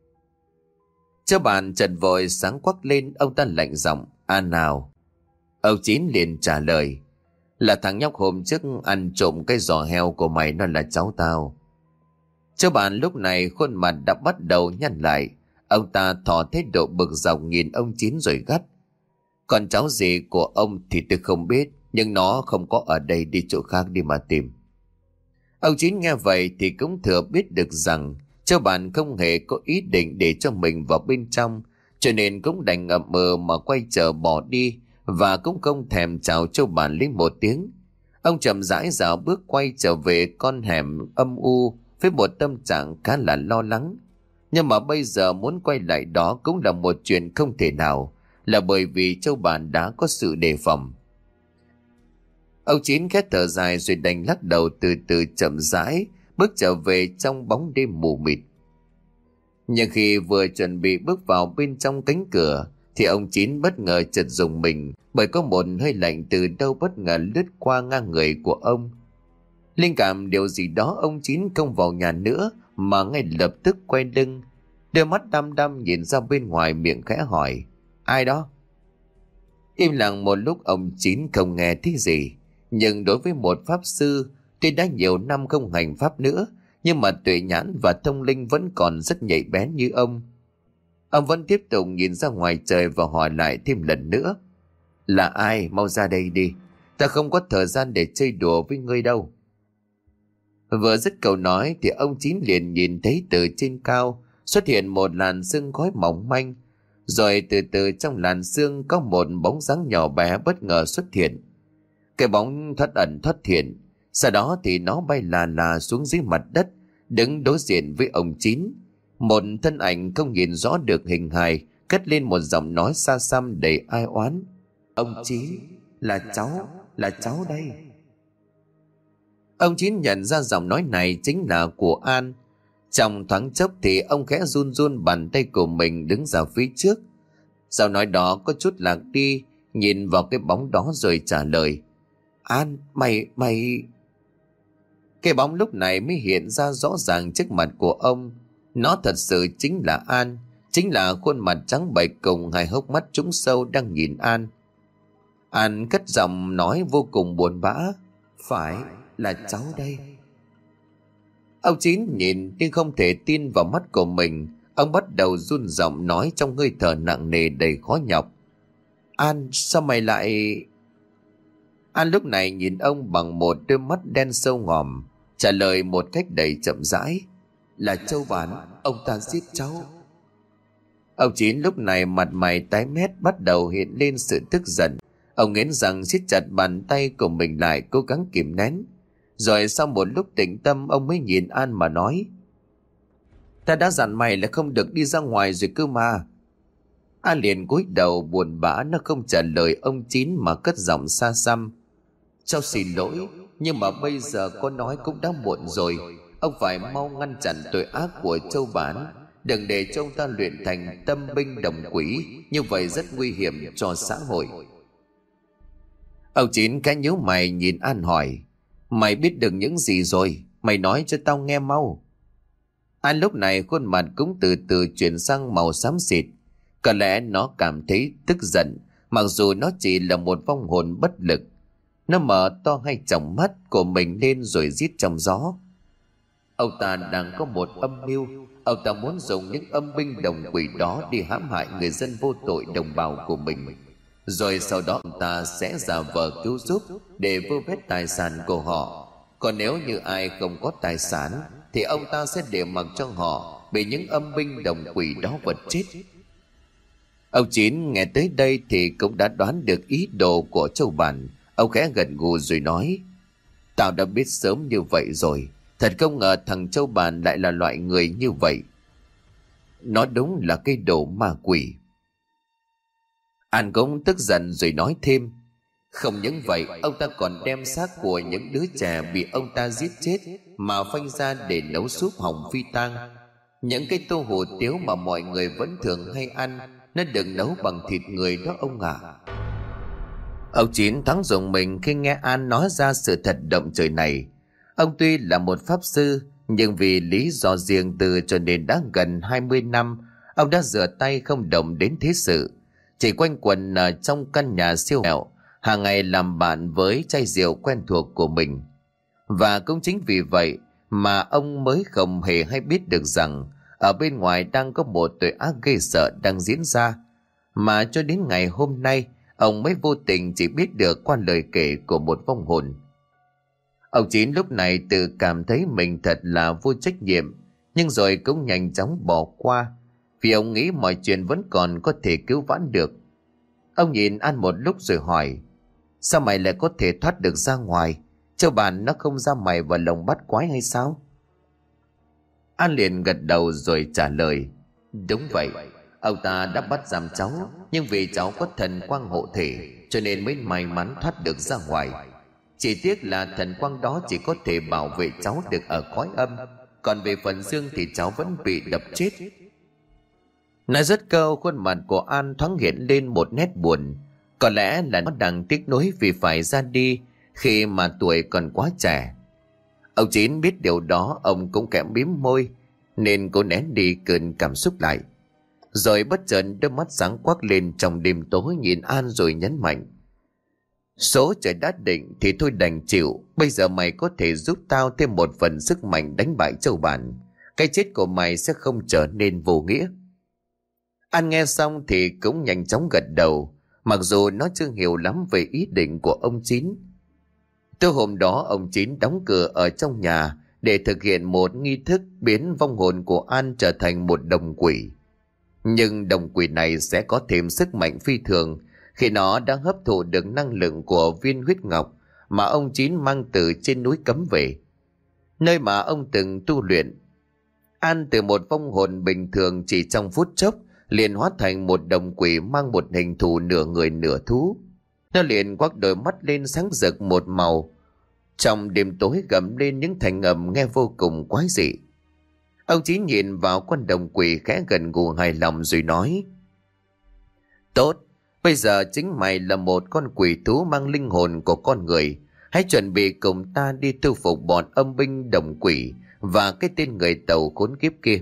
Châu Bản chợt vội sáng quắc lên, ông ta lạnh giọng: An nào? Ông Chín liền trả lời: là thằng nhóc hôm trước ăn trộm cái giò heo của mày, nó là cháu tao. Châu Bản lúc này khuôn mặt đã bắt đầu nhăn lại. Ông ta thò thái độ bực dọc nhìn ông Chín rồi gắt: con cháu gì của ông thì tôi không biết, nhưng nó không có ở đây, đi chỗ khác đi mà tìm. Ông Chín nghe vậy thì cũng thừa biết được rằng Châu Bản không hề có ý định để cho mình vào bên trong, cho nên cũng đành ngậm mờ mà quay trở bỏ đi, và cũng không thèm chào Châu Bản lấy một tiếng. Ông chậm rãi dạo bước quay trở về con hẻm âm u với một tâm trạng khá là lo lắng. Nhưng mà bây giờ muốn quay lại đó cũng là một chuyện không thể nào, là bởi vì Châu Bản đã có sự đề phòng. Ông Chín khẽ thở dài rồi đành lắc đầu, từ từ chậm rãi bước trở về trong bóng đêm mù mịt. Nhưng khi vừa chuẩn bị bước vào bên trong cánh cửa thì ông Chín bất ngờ chợt rùng mình, bởi có một hơi lạnh từ đâu bất ngờ lướt qua ngang người của ông. Linh cảm điều gì đó, ông Chín không vào nhà nữa mà ngay lập tức quay lưng, đôi mắt đăm đăm nhìn ra bên ngoài, miệng khẽ hỏi: ai đó? Im lặng một lúc, ông Chín không nghe thấy gì. Nhưng đối với một pháp sư tuy đã nhiều năm không hành pháp nữa, nhưng mà tuệ nhãn và thông linh vẫn còn rất nhạy bén như ông. Ông vẫn tiếp tục nhìn ra ngoài trời và hỏi lại thêm lần nữa: là ai? Mau ra đây đi, ta không có thời gian để chơi đùa với ngươi đâu. Vừa dứt câu nói thì ông Chín liền nhìn thấy từ trên cao xuất hiện một làn sương khói mỏng manh, rồi từ từ trong làn sương có một bóng dáng nhỏ bé bất ngờ xuất hiện. Cái bóng thoát ẩn thoát hiện, sau đó thì nó bay là là xuống dưới mặt đất, đứng đối diện với ông Chín. Một thân ảnh không nhìn rõ được hình hài cất lên một giọng nói xa xăm đầy ai oán: ông Chín, là cháu, là cháu đây. Ông Chín nhận ra giọng nói này chính là của An. Trong thoáng chốc thì ông khẽ run run bàn tay của mình đứng ra phía trước. Giọng nói đó có chút lạc đi, nhìn vào cái bóng đó rồi trả lời: An, mày, mày... Cái bóng lúc này mới hiện ra rõ ràng trước mặt của ông. Nó thật sự chính là An, chính là khuôn mặt trắng bệch cùng hai hốc mắt trũng sâu đang nhìn An. An cất giọng nói vô cùng buồn bã: phải, là cháu đây. Ông Chín nhìn nhưng không thể tin vào mắt của mình. Ông bắt đầu run giọng nói trong hơi thở nặng nề đầy khó nhọc: An, sao mày lại... An lúc này nhìn ông bằng một đôi mắt đen sâu ngòm, trả lời một cách đầy chậm rãi: Là Châu Bản, ông ta giết cháu. Ông Chín lúc này mặt mày tái mét, bắt đầu hiện lên sự tức giận. Ông nghiến răng siết chặt bàn tay của mình lại, cố gắng kìm nén. Rồi sau một lúc tĩnh tâm, ông mới nhìn An mà nói: Ta đã dặn mày là không được đi ra ngoài rồi cơ mà. An liền cúi đầu buồn bã, nó không trả lời ông Chín mà cất giọng xa xăm: Cháu xin lỗi, nhưng mà bây giờ có nói cũng đã muộn rồi. Ông phải mau ngăn chặn tội ác của Châu Bản, đừng để cho ông ta luyện thành tâm binh đồng quỷ, như vậy rất nguy hiểm cho xã hội. Ông Chín cái nhíu mày nhìn An hỏi: Mày biết được những gì rồi? Mày nói cho tao nghe mau. An lúc này khuôn mặt cũng từ từ chuyển sang màu xám xịt. Có lẽ nó cảm thấy tức giận, mặc dù nó chỉ là một vong hồn bất lực. Nó mở to hai tròng mắt của mình lên rồi rít trong gió: Ông ta đang có một âm mưu. Ông ta muốn dùng những âm binh đồng quỷ đó đi hãm hại người dân vô tội đồng bào của mình. Rồi sau đó ông ta sẽ giả vờ cứu giúp để vơ vét tài sản của họ. Còn nếu như ai không có tài sản thì ông ta sẽ để mặc cho họ bị những âm binh đồng quỷ đó vật chết. Ông Chín nghe tới đây thì cũng đã đoán được ý đồ của Châu Bản. Ông khẽ gật gù rồi nói: Tao đã biết sớm như vậy rồi. Thật không ngờ thằng Châu Bản lại là loại người như vậy. Nó đúng là cái đồ ma quỷ. An cũng tức giận rồi nói thêm: Không những vậy, ông ta còn đem xác của những đứa trẻ bị ông ta giết chết mà phanh ra để nấu súp hồng phi tang. Những cái tô hủ tiếu mà mọi người vẫn thường hay ăn, nó đừng nấu bằng thịt người đó ông ạ. À. Ông Chín thoáng rùng mình khi nghe An nói ra sự thật động trời này. Ông tuy là một pháp sư, nhưng vì lý do riêng tư cho nên đã gần hai mươi năm ông đã rửa tay không động đến thế sự, chỉ quanh quẩn ở trong căn nhà siêu nghèo, hàng ngày làm bạn với chai rượu quen thuộc của mình. Và cũng chính vì vậy mà ông mới không hề hay biết được rằng ở bên ngoài đang có một tội ác ghê sợ đang diễn ra, mà cho đến ngày hôm nay ông mới vô tình chỉ biết được qua lời kể của một vong hồn. Ông Chín lúc này tự cảm thấy mình thật là vô trách nhiệm, nhưng rồi cũng nhanh chóng bỏ qua, vì ông nghĩ mọi chuyện vẫn còn có thể cứu vãn được. Ông nhìn An một lúc rồi hỏi: Sao mày lại có thể thoát được ra ngoài? Châu Bản nó không ra mày vào lồng bắt quái hay sao? An liền gật đầu rồi trả lời: Đúng vậy, ông ta đã bắt giam cháu, nhưng vì cháu có thần quang hộ thể cho nên mới may mắn thoát được ra ngoài. Chỉ tiếc là thần quang đó chỉ có thể bảo vệ cháu được ở cõi âm, còn về phần dương thì cháu vẫn bị đập chết. Nói dứt câu, khuôn mặt của An thoáng hiện lên một nét buồn. Có lẽ là nó đang tiếc nuối vì phải ra đi khi mà tuổi còn quá trẻ. Ông Chín biết điều đó, ông cũng kẽ mím môi nên cố nén đi cơn cảm xúc lại. Rồi bất chợt đôi mắt sáng quắc lên trong đêm tối nhìn An rồi nhấn mạnh: Số trời đã định thì thôi đành chịu. Bây giờ mày có thể giúp tao thêm một phần sức mạnh đánh bại Châu Bản. Cái chết của mày sẽ không trở nên vô nghĩa. An nghe xong thì cũng nhanh chóng gật đầu, mặc dù nó chưa hiểu lắm về ý định của ông Chín. Từ hôm đó ông Chín đóng cửa ở trong nhà để thực hiện một nghi thức biến vong hồn của An trở thành một đồng quỷ. Nhưng đồng quỷ này sẽ có thêm sức mạnh phi thường khi nó đã hấp thụ được năng lượng của viên huyết ngọc mà ông Chín mang từ trên núi Cấm về, nơi mà ông từng tu luyện. An từ một vong hồn bình thường chỉ trong phút chốc liền hóa thành một đồng quỷ mang một hình thù nửa người nửa thú. Nó liền quắc đôi mắt lên sáng rực một màu, trong đêm tối gầm lên những thành âm nghe vô cùng quái dị. Ông Chín nhìn vào con đồng quỷ khẽ gần gù hài lòng rồi nói: Tốt, bây giờ chính mày là một con quỷ thú mang linh hồn của con người. Hãy chuẩn bị cùng ta đi thu phục bọn âm binh đồng quỷ và cái tên người Tàu khốn kiếp kia.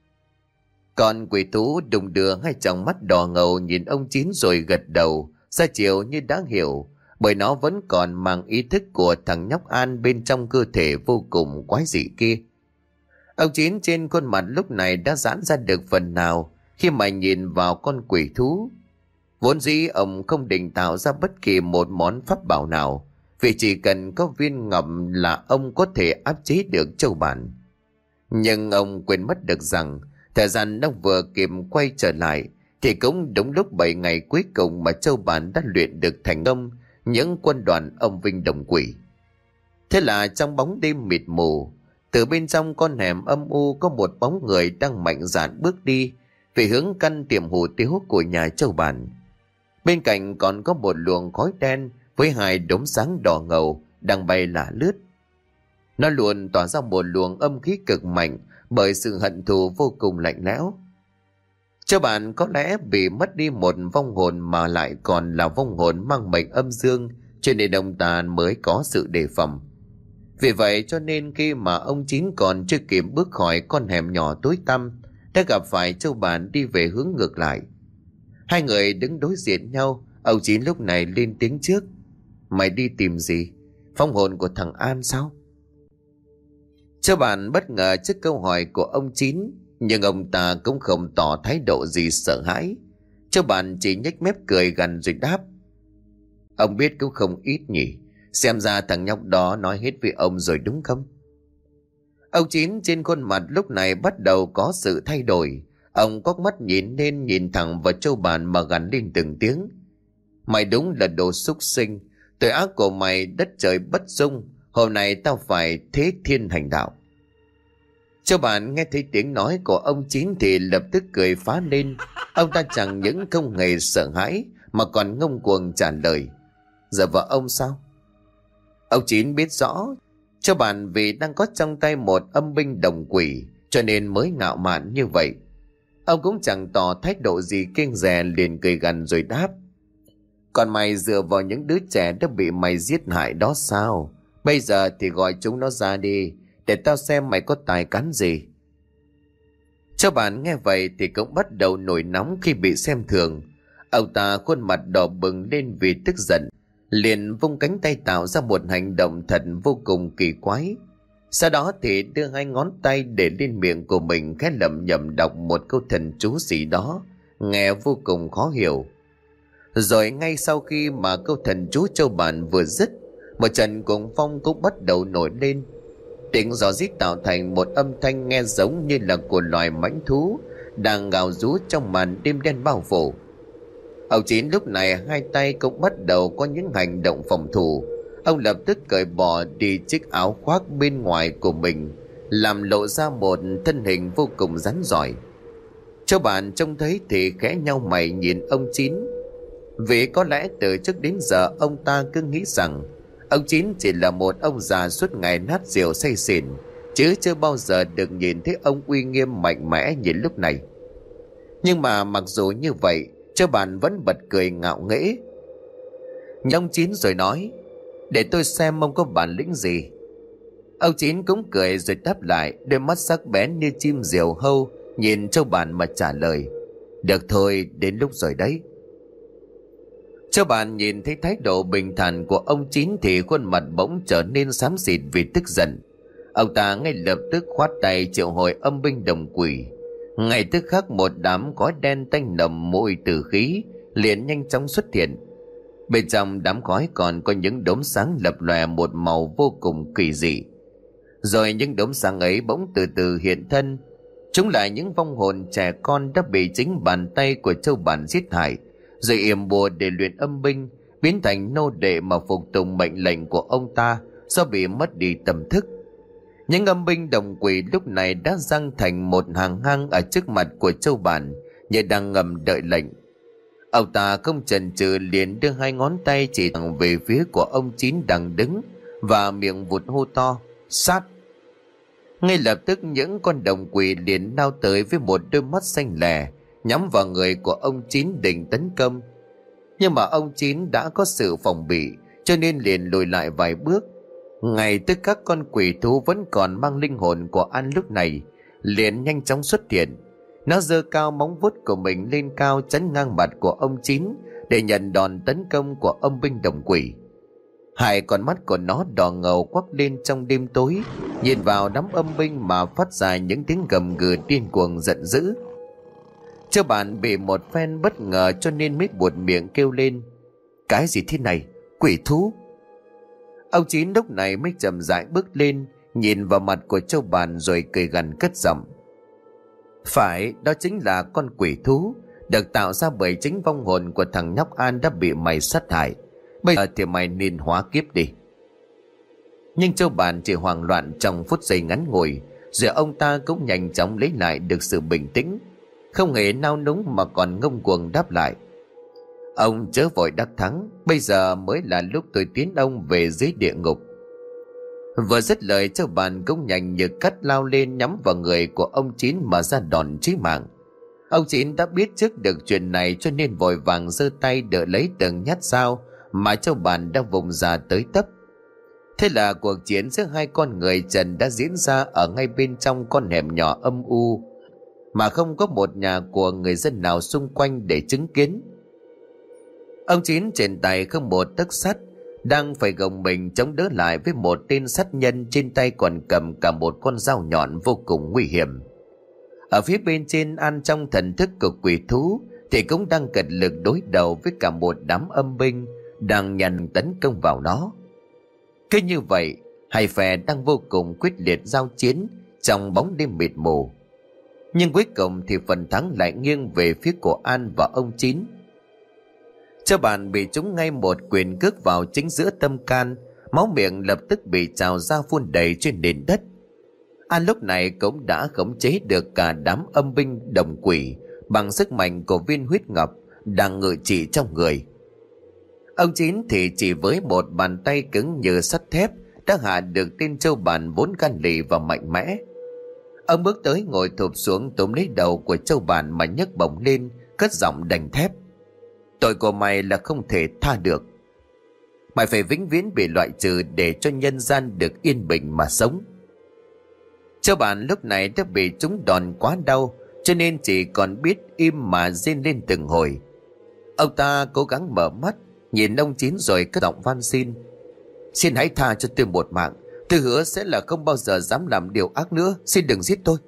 Con quỷ thú đùng đưa hai tròng mắt đỏ ngầu nhìn ông Chín rồi gật đầu ra chiều như đã hiểu, bởi nó vẫn còn mang ý thức của thằng nhóc An bên trong cơ thể vô cùng quái dị kia. Ông Chín trên khuôn mặt lúc này đã giãn ra được phần nào khi mà nhìn vào con quỷ thú. Vốn dĩ ông không định tạo ra bất kỳ một món pháp bảo nào, vì chỉ cần có viên ngọc là ông có thể áp chế được Châu Bản. Nhưng ông quên mất được rằng thời gian nó vừa kịp quay trở lại thì cũng đúng lúc bảy ngày cuối cùng mà Châu Bản đã luyện được thành công những quân đoàn ông Vinh Đồng Quỷ. Thế là trong bóng đêm mịt mù, từ bên trong con hẻm âm u có một bóng người đang mạnh dạn bước đi về hướng căn tiệm hủ tiếu của nhà Châu Bản. Bên cạnh còn có một luồng khói đen với hai đốm sáng đỏ ngầu đang bay lả lướt. Nó luôn tỏa ra một luồng âm khí cực mạnh bởi sự hận thù vô cùng lạnh lẽo. Châu Bản có lẽ bị mất đi một vong hồn mà lại còn là vong hồn mang mệnh âm dương, cho nên ông ta mới có sự đề phòng. Vì vậy cho nên khi mà ông Chín còn chưa kịp bước khỏi con hẻm nhỏ tối tăm đã gặp phải Châu Bản đi về hướng ngược lại. Hai người đứng đối diện nhau. Ông Chín lúc này lên tiếng trước: "Mày đi tìm gì? Vong hồn của thằng An sao?" Châu Bản bất ngờ trước câu hỏi của ông Chín, nhưng ông ta cũng không tỏ thái độ gì sợ hãi. Châu Bản chỉ nhếch mép cười gằn rồi đáp: "Ông biết cũng không ít nhỉ. Xem ra thằng nhóc đó nói hết với ông rồi đúng không?" Ông Chín trên khuôn mặt lúc này bắt đầu có sự thay đổi. Ông quắc mắt nhìn lên nhìn thẳng vào Châu Bản mà gằn lên từng tiếng: "Mày đúng là đồ súc sinh. Tội ác của mày đất trời bất dung. Hôm nay tao phải thế thiên hành đạo." Châu Bản nghe thấy tiếng nói của ông Chín thì lập tức cười phá lên. Ông ta chẳng những không hề sợ hãi mà còn ngông cuồng trả lời: "Dạ vợ ông sao?" Ông Chín biết rõ Châu Bản vì đang có trong tay một âm binh đồng quỷ cho nên mới ngạo mạn như vậy. Ông cũng chẳng tỏ thái độ gì kiêng dè, liền cười gằn rồi đáp: "Còn mày dựa vào những đứa trẻ đã bị mày giết hại đó sao? Bây giờ thì gọi chúng nó ra đi, để tao xem mày có tài cán gì." Châu Bản nghe vậy thì cũng bắt đầu nổi nóng khi bị xem thường. Ông ta khuôn mặt đỏ bừng lên vì tức giận, liền vung cánh tay tạo ra một hành động thật vô cùng kỳ quái. Sau đó thì đưa hai ngón tay để lên miệng của mình, khẽ lẩm nhẩm đọc một câu thần chú gì đó nghe vô cùng khó hiểu. Rồi ngay sau khi mà câu thần chú Châu Bản vừa dứt, một trận cuồng phong cũng bắt đầu nổi lên. Tiếng gió rít tạo thành một âm thanh nghe giống như là của loài mãnh thú đang gào rú trong màn đêm đen bao phủ. Ông Chín lúc này hai tay cũng bắt đầu có những hành động phòng thủ. Ông lập tức cởi bỏ đi chiếc áo khoác bên ngoài của mình, làm lộ ra một thân hình vô cùng rắn rỏi. Châu Bản trông thấy thì khẽ nhau mày nhìn ông Chín, vì có lẽ từ trước đến giờ ông ta cứ nghĩ rằng ông Chín chỉ là một ông già suốt ngày nát rượu say xỉn, chứ chưa bao giờ được nhìn thấy ông uy nghiêm mạnh mẽ như lúc này. Nhưng mà mặc dù như vậy, Châu Bản vẫn bật cười ngạo nghễ. Nhưng ông Chín rồi nói: "Để tôi xem ông có bản lĩnh gì." Ông Chín cũng cười rồi đáp lại, đôi mắt sắc bén như chim diều hâu nhìn Châu Bản mà trả lời: "Được thôi, đến lúc rồi đấy." Châu Bản nhìn thấy thái độ bình thản của ông Chín thì khuôn mặt bỗng trở nên xám xịt vì tức giận. Ông ta ngay lập tức khoát tay triệu hồi âm binh đồng quỷ. Ngay tức khắc một đám khói đen tanh nồng mùi tử khí liền nhanh chóng xuất hiện. Bên trong đám khói còn có những đốm sáng lập lòe một màu vô cùng kỳ dị. Rồi những đốm sáng ấy bỗng từ từ hiện thân. Chúng là những vong hồn trẻ con đã bị chính bàn tay của Châu Bản giết hại, rồi yểm bùa để luyện âm binh, biến thành nô đệ mà phục tùng mệnh lệnh của ông ta do bị mất đi tâm thức. Những âm binh đồng quỷ lúc này đã giăng thành một hàng ngang ở trước mặt của Châu Bản, như đang ngầm đợi lệnh. Ông ta không chần chừ liền đưa hai ngón tay chỉ thẳng về phía của ông Chín đang đứng, và miệng vụt hô to: "Sát!" Ngay lập tức những con đồng quỷ liền lao tới với một đôi mắt xanh lè, nhắm vào người của ông Chín định tấn công. Nhưng mà ông Chín đã có sự phòng bị, cho nên liền lùi lại vài bước. Ngay tức các con quỷ thú vẫn còn mang linh hồn của An lúc này liền nhanh chóng xuất hiện. Nó giơ cao móng vuốt của mình lên cao chắn ngang mặt của ông Chín để nhận đòn tấn công của âm binh đồng quỷ. Hai con mắt của nó đỏ ngầu quắc lên trong đêm tối, nhìn vào đám âm binh mà phát ra những tiếng gầm gừ điên cuồng giận dữ. Châu Bản bị một phen bất ngờ cho nên mới buột miệng kêu lên: "Cái gì thế này? Quỷ thú!" Ông Chín lúc này mới chậm rãi bước lên, nhìn vào mặt của Châu Bàn rồi cười gằn cất giọng. Phải, đó chính là con quỷ thú được tạo ra bởi chính vong hồn của thằng nhóc An đã bị mày sát hại. Bây giờ thì mày nên hóa kiếp đi. Nhưng Châu Bàn chỉ hoảng loạn trong phút giây ngắn ngủi, rồi ông ta cũng nhanh chóng lấy lại được sự bình tĩnh, không hề nao núng mà còn ngông cuồng đáp lại. Ông chớ vội đắc thắng, bây giờ mới là lúc tôi tiến ông về dưới địa ngục. Vừa dứt lời, Châu Bàn cũng nhanh như cắt lao lên nhắm vào người của ông Chín mà ra đòn chí mạng. Ông Chín đã biết trước được chuyện này cho nên vội vàng giơ tay đỡ lấy từng nhát dao mà Châu Bàn đã vùng ra tới tấp. Thế là cuộc chiến giữa hai con người trần đã diễn ra ở ngay bên trong con hẻm nhỏ âm u mà không có một nhà của người dân nào xung quanh để chứng kiến. Ông Chín trên tay không một tấc sắt, đang phải gồng mình chống đỡ lại với một tên sát nhân trên tay còn cầm cả một con dao nhọn vô cùng nguy hiểm. Ở phía bên trên An trong thần thức của quỷ thú thì cũng đang cật lực đối đầu với cả một đám âm binh đang nhằm tấn công vào nó. Cứ như vậy, hai phe đang vô cùng quyết liệt giao chiến trong bóng đêm mịt mù. Nhưng cuối cùng thì phần thắng lại nghiêng về phía của An và ông Chín. Châu Bàn bị trúng ngay một quyền cước vào chính giữa tâm can, máu miệng lập tức bị trào ra phun đầy trên nền đất. An lúc này cũng đã khống chế được cả đám âm binh đồng quỷ bằng sức mạnh của viên huyết ngọc đang ngự trị trong người. Ông Chín thì chỉ với một bàn tay cứng như sắt thép đã hạ được tên Châu Bàn vốn gan lì và mạnh mẽ. Ông bước tới ngồi thụp xuống túm lấy đầu của Châu Bàn mà nhấc bổng lên, cất giọng đành thép. Tội của mày là không thể tha được. Mày phải vĩnh viễn bị loại trừ để cho nhân gian được yên bình mà sống. Châu Bàn lúc này đã bị trúng đòn quá đau, cho nên chỉ còn biết im mà rên lên từng hồi. Ông ta cố gắng mở mắt, nhìn ông Chín rồi cất giọng van xin. Xin hãy tha cho tôi một mạng. Tôi hứa sẽ là không bao giờ dám làm điều ác nữa. Xin đừng giết tôi.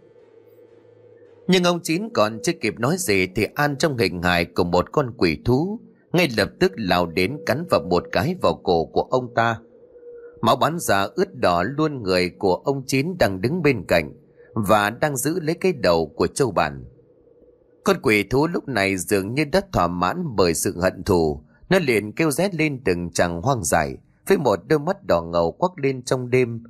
Nhưng ông Chín còn chưa kịp nói gì thì An trong hình hài của một con quỷ thú ngay lập tức lao đến cắn vào một cái vào cổ của ông ta. Máu bắn ra ướt đỏ luôn người của ông Chín đang đứng bên cạnh và đang giữ lấy cái đầu của Châu Bàn. Con quỷ thú lúc này dường như đã thỏa mãn bởi sự hận thù. Nó liền kêu rét lên từng tràng hoang dại với một đôi mắt đỏ ngầu quắc lên trong đêm.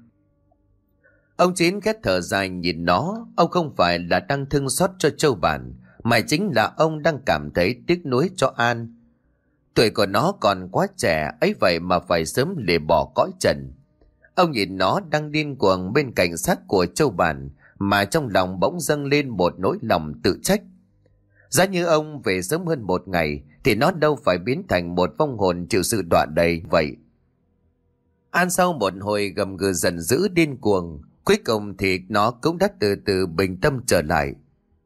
Ông Chín ghét thở dài nhìn nó. Ông không phải là đang thương xót cho Châu Bàn, mà chính là ông đang cảm thấy tiếc nuối cho An. Tuổi của nó còn quá trẻ ấy vậy mà phải sớm lìa bỏ cõi trần. Ông nhìn nó đang điên cuồng bên cạnh xác của Châu Bàn mà trong lòng bỗng dâng lên một nỗi lòng tự trách. Giá như ông về sớm hơn một ngày thì nó đâu phải biến thành một vong hồn chịu sự đọa đầy vậy. An sau một hồi gầm gừ giận dữ điên cuồng, cuối cùng thì nó cũng đã từ từ bình tâm trở lại.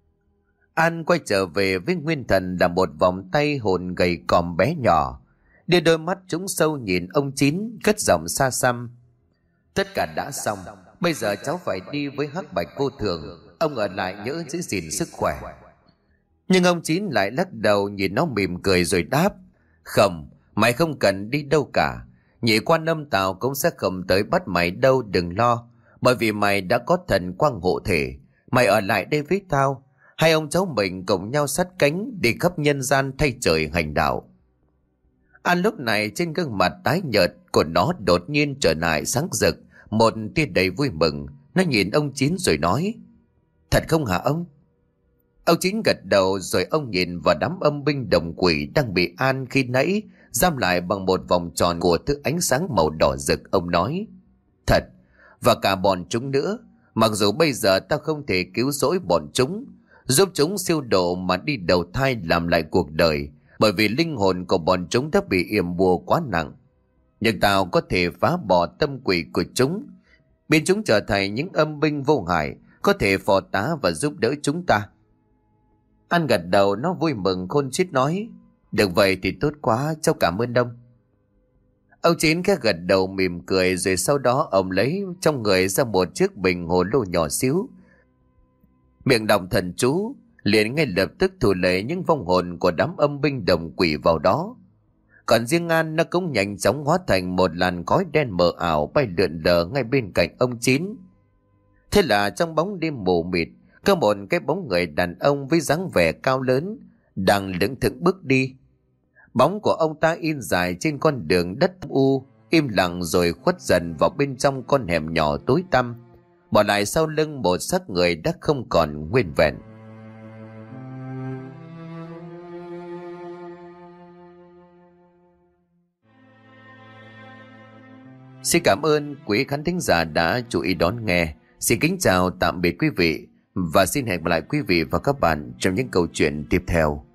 An quay trở về với nguyên thần là một vòng tay hồn gầy còm bé nhỏ, đưa đôi mắt trũng sâu nhìn ông Chín, cất giọng xa xăm. Tất cả đã xong, bây giờ cháu phải đi với Hắc Bạch Vô Thường, ông ở lại nhớ giữ gìn sức khỏe. Nhưng ông Chín lại lắc đầu nhìn nó mỉm cười rồi đáp. Không, mày không cần đi đâu cả. Nhị Quan Âm Tào cũng sẽ không tới bắt mày đâu, đừng lo. Bởi vì mày đã có thần quang hộ thể. Mày ở lại đây với tao. Hai ông cháu mình cùng nhau sát cánh đi khắp nhân gian thay trời hành đạo. An lúc này trên gương mặt tái nhợt của nó đột nhiên trở lại sáng rực, một tia đầy vui mừng. Nó nhìn ông Chín rồi nói. Thật không hả ông? Ông Chín gật đầu rồi ông nhìn vào đám âm binh đồng quỷ đang bị An khi nãy giam lại bằng một vòng tròn của thứ ánh sáng màu đỏ rực. Ông nói. Thật, và cả bọn chúng nữa. Mặc dù bây giờ tao không thể cứu rỗi bọn chúng, giúp chúng siêu độ mà đi đầu thai làm lại cuộc đời, bởi vì linh hồn của bọn chúng đã bị yểm bùa quá nặng. Nhưng tao có thể phá bỏ tâm quỷ của chúng, biến chúng trở thành những âm binh vô hại, có thể phò tá và giúp đỡ chúng ta. An gật đầu, nó vui mừng khôn xiết nói. Được vậy thì tốt quá, cháu cảm ơn ông. Ông Chín khẽ gật đầu mỉm cười, rồi sau đó ông lấy trong người ra một chiếc bình hồ lô nhỏ xíu, miệng đọc thần chú, liền ngay lập tức thu lấy những vong hồn của đám âm binh đồng quỷ vào đó. Còn riêng An nó cũng nhanh chóng hóa thành một làn khói đen mờ ảo bay lượn lờ ngay bên cạnh ông Chín. Thế là trong bóng đêm mù mịt, có một cái bóng người đàn ông với dáng vẻ cao lớn đang lững thững bước đi. Bóng của ông ta in dài trên con đường đất u, im lặng rồi khuất dần vào bên trong con hẻm nhỏ tối tăm, bỏ lại sau lưng một xác người đã không còn nguyên vẹn. Xin cảm ơn quý khán thính giả đã chú ý đón nghe. Xin kính chào tạm biệt quý vị và xin hẹn gặp lại quý vị và các bạn trong những câu chuyện tiếp theo.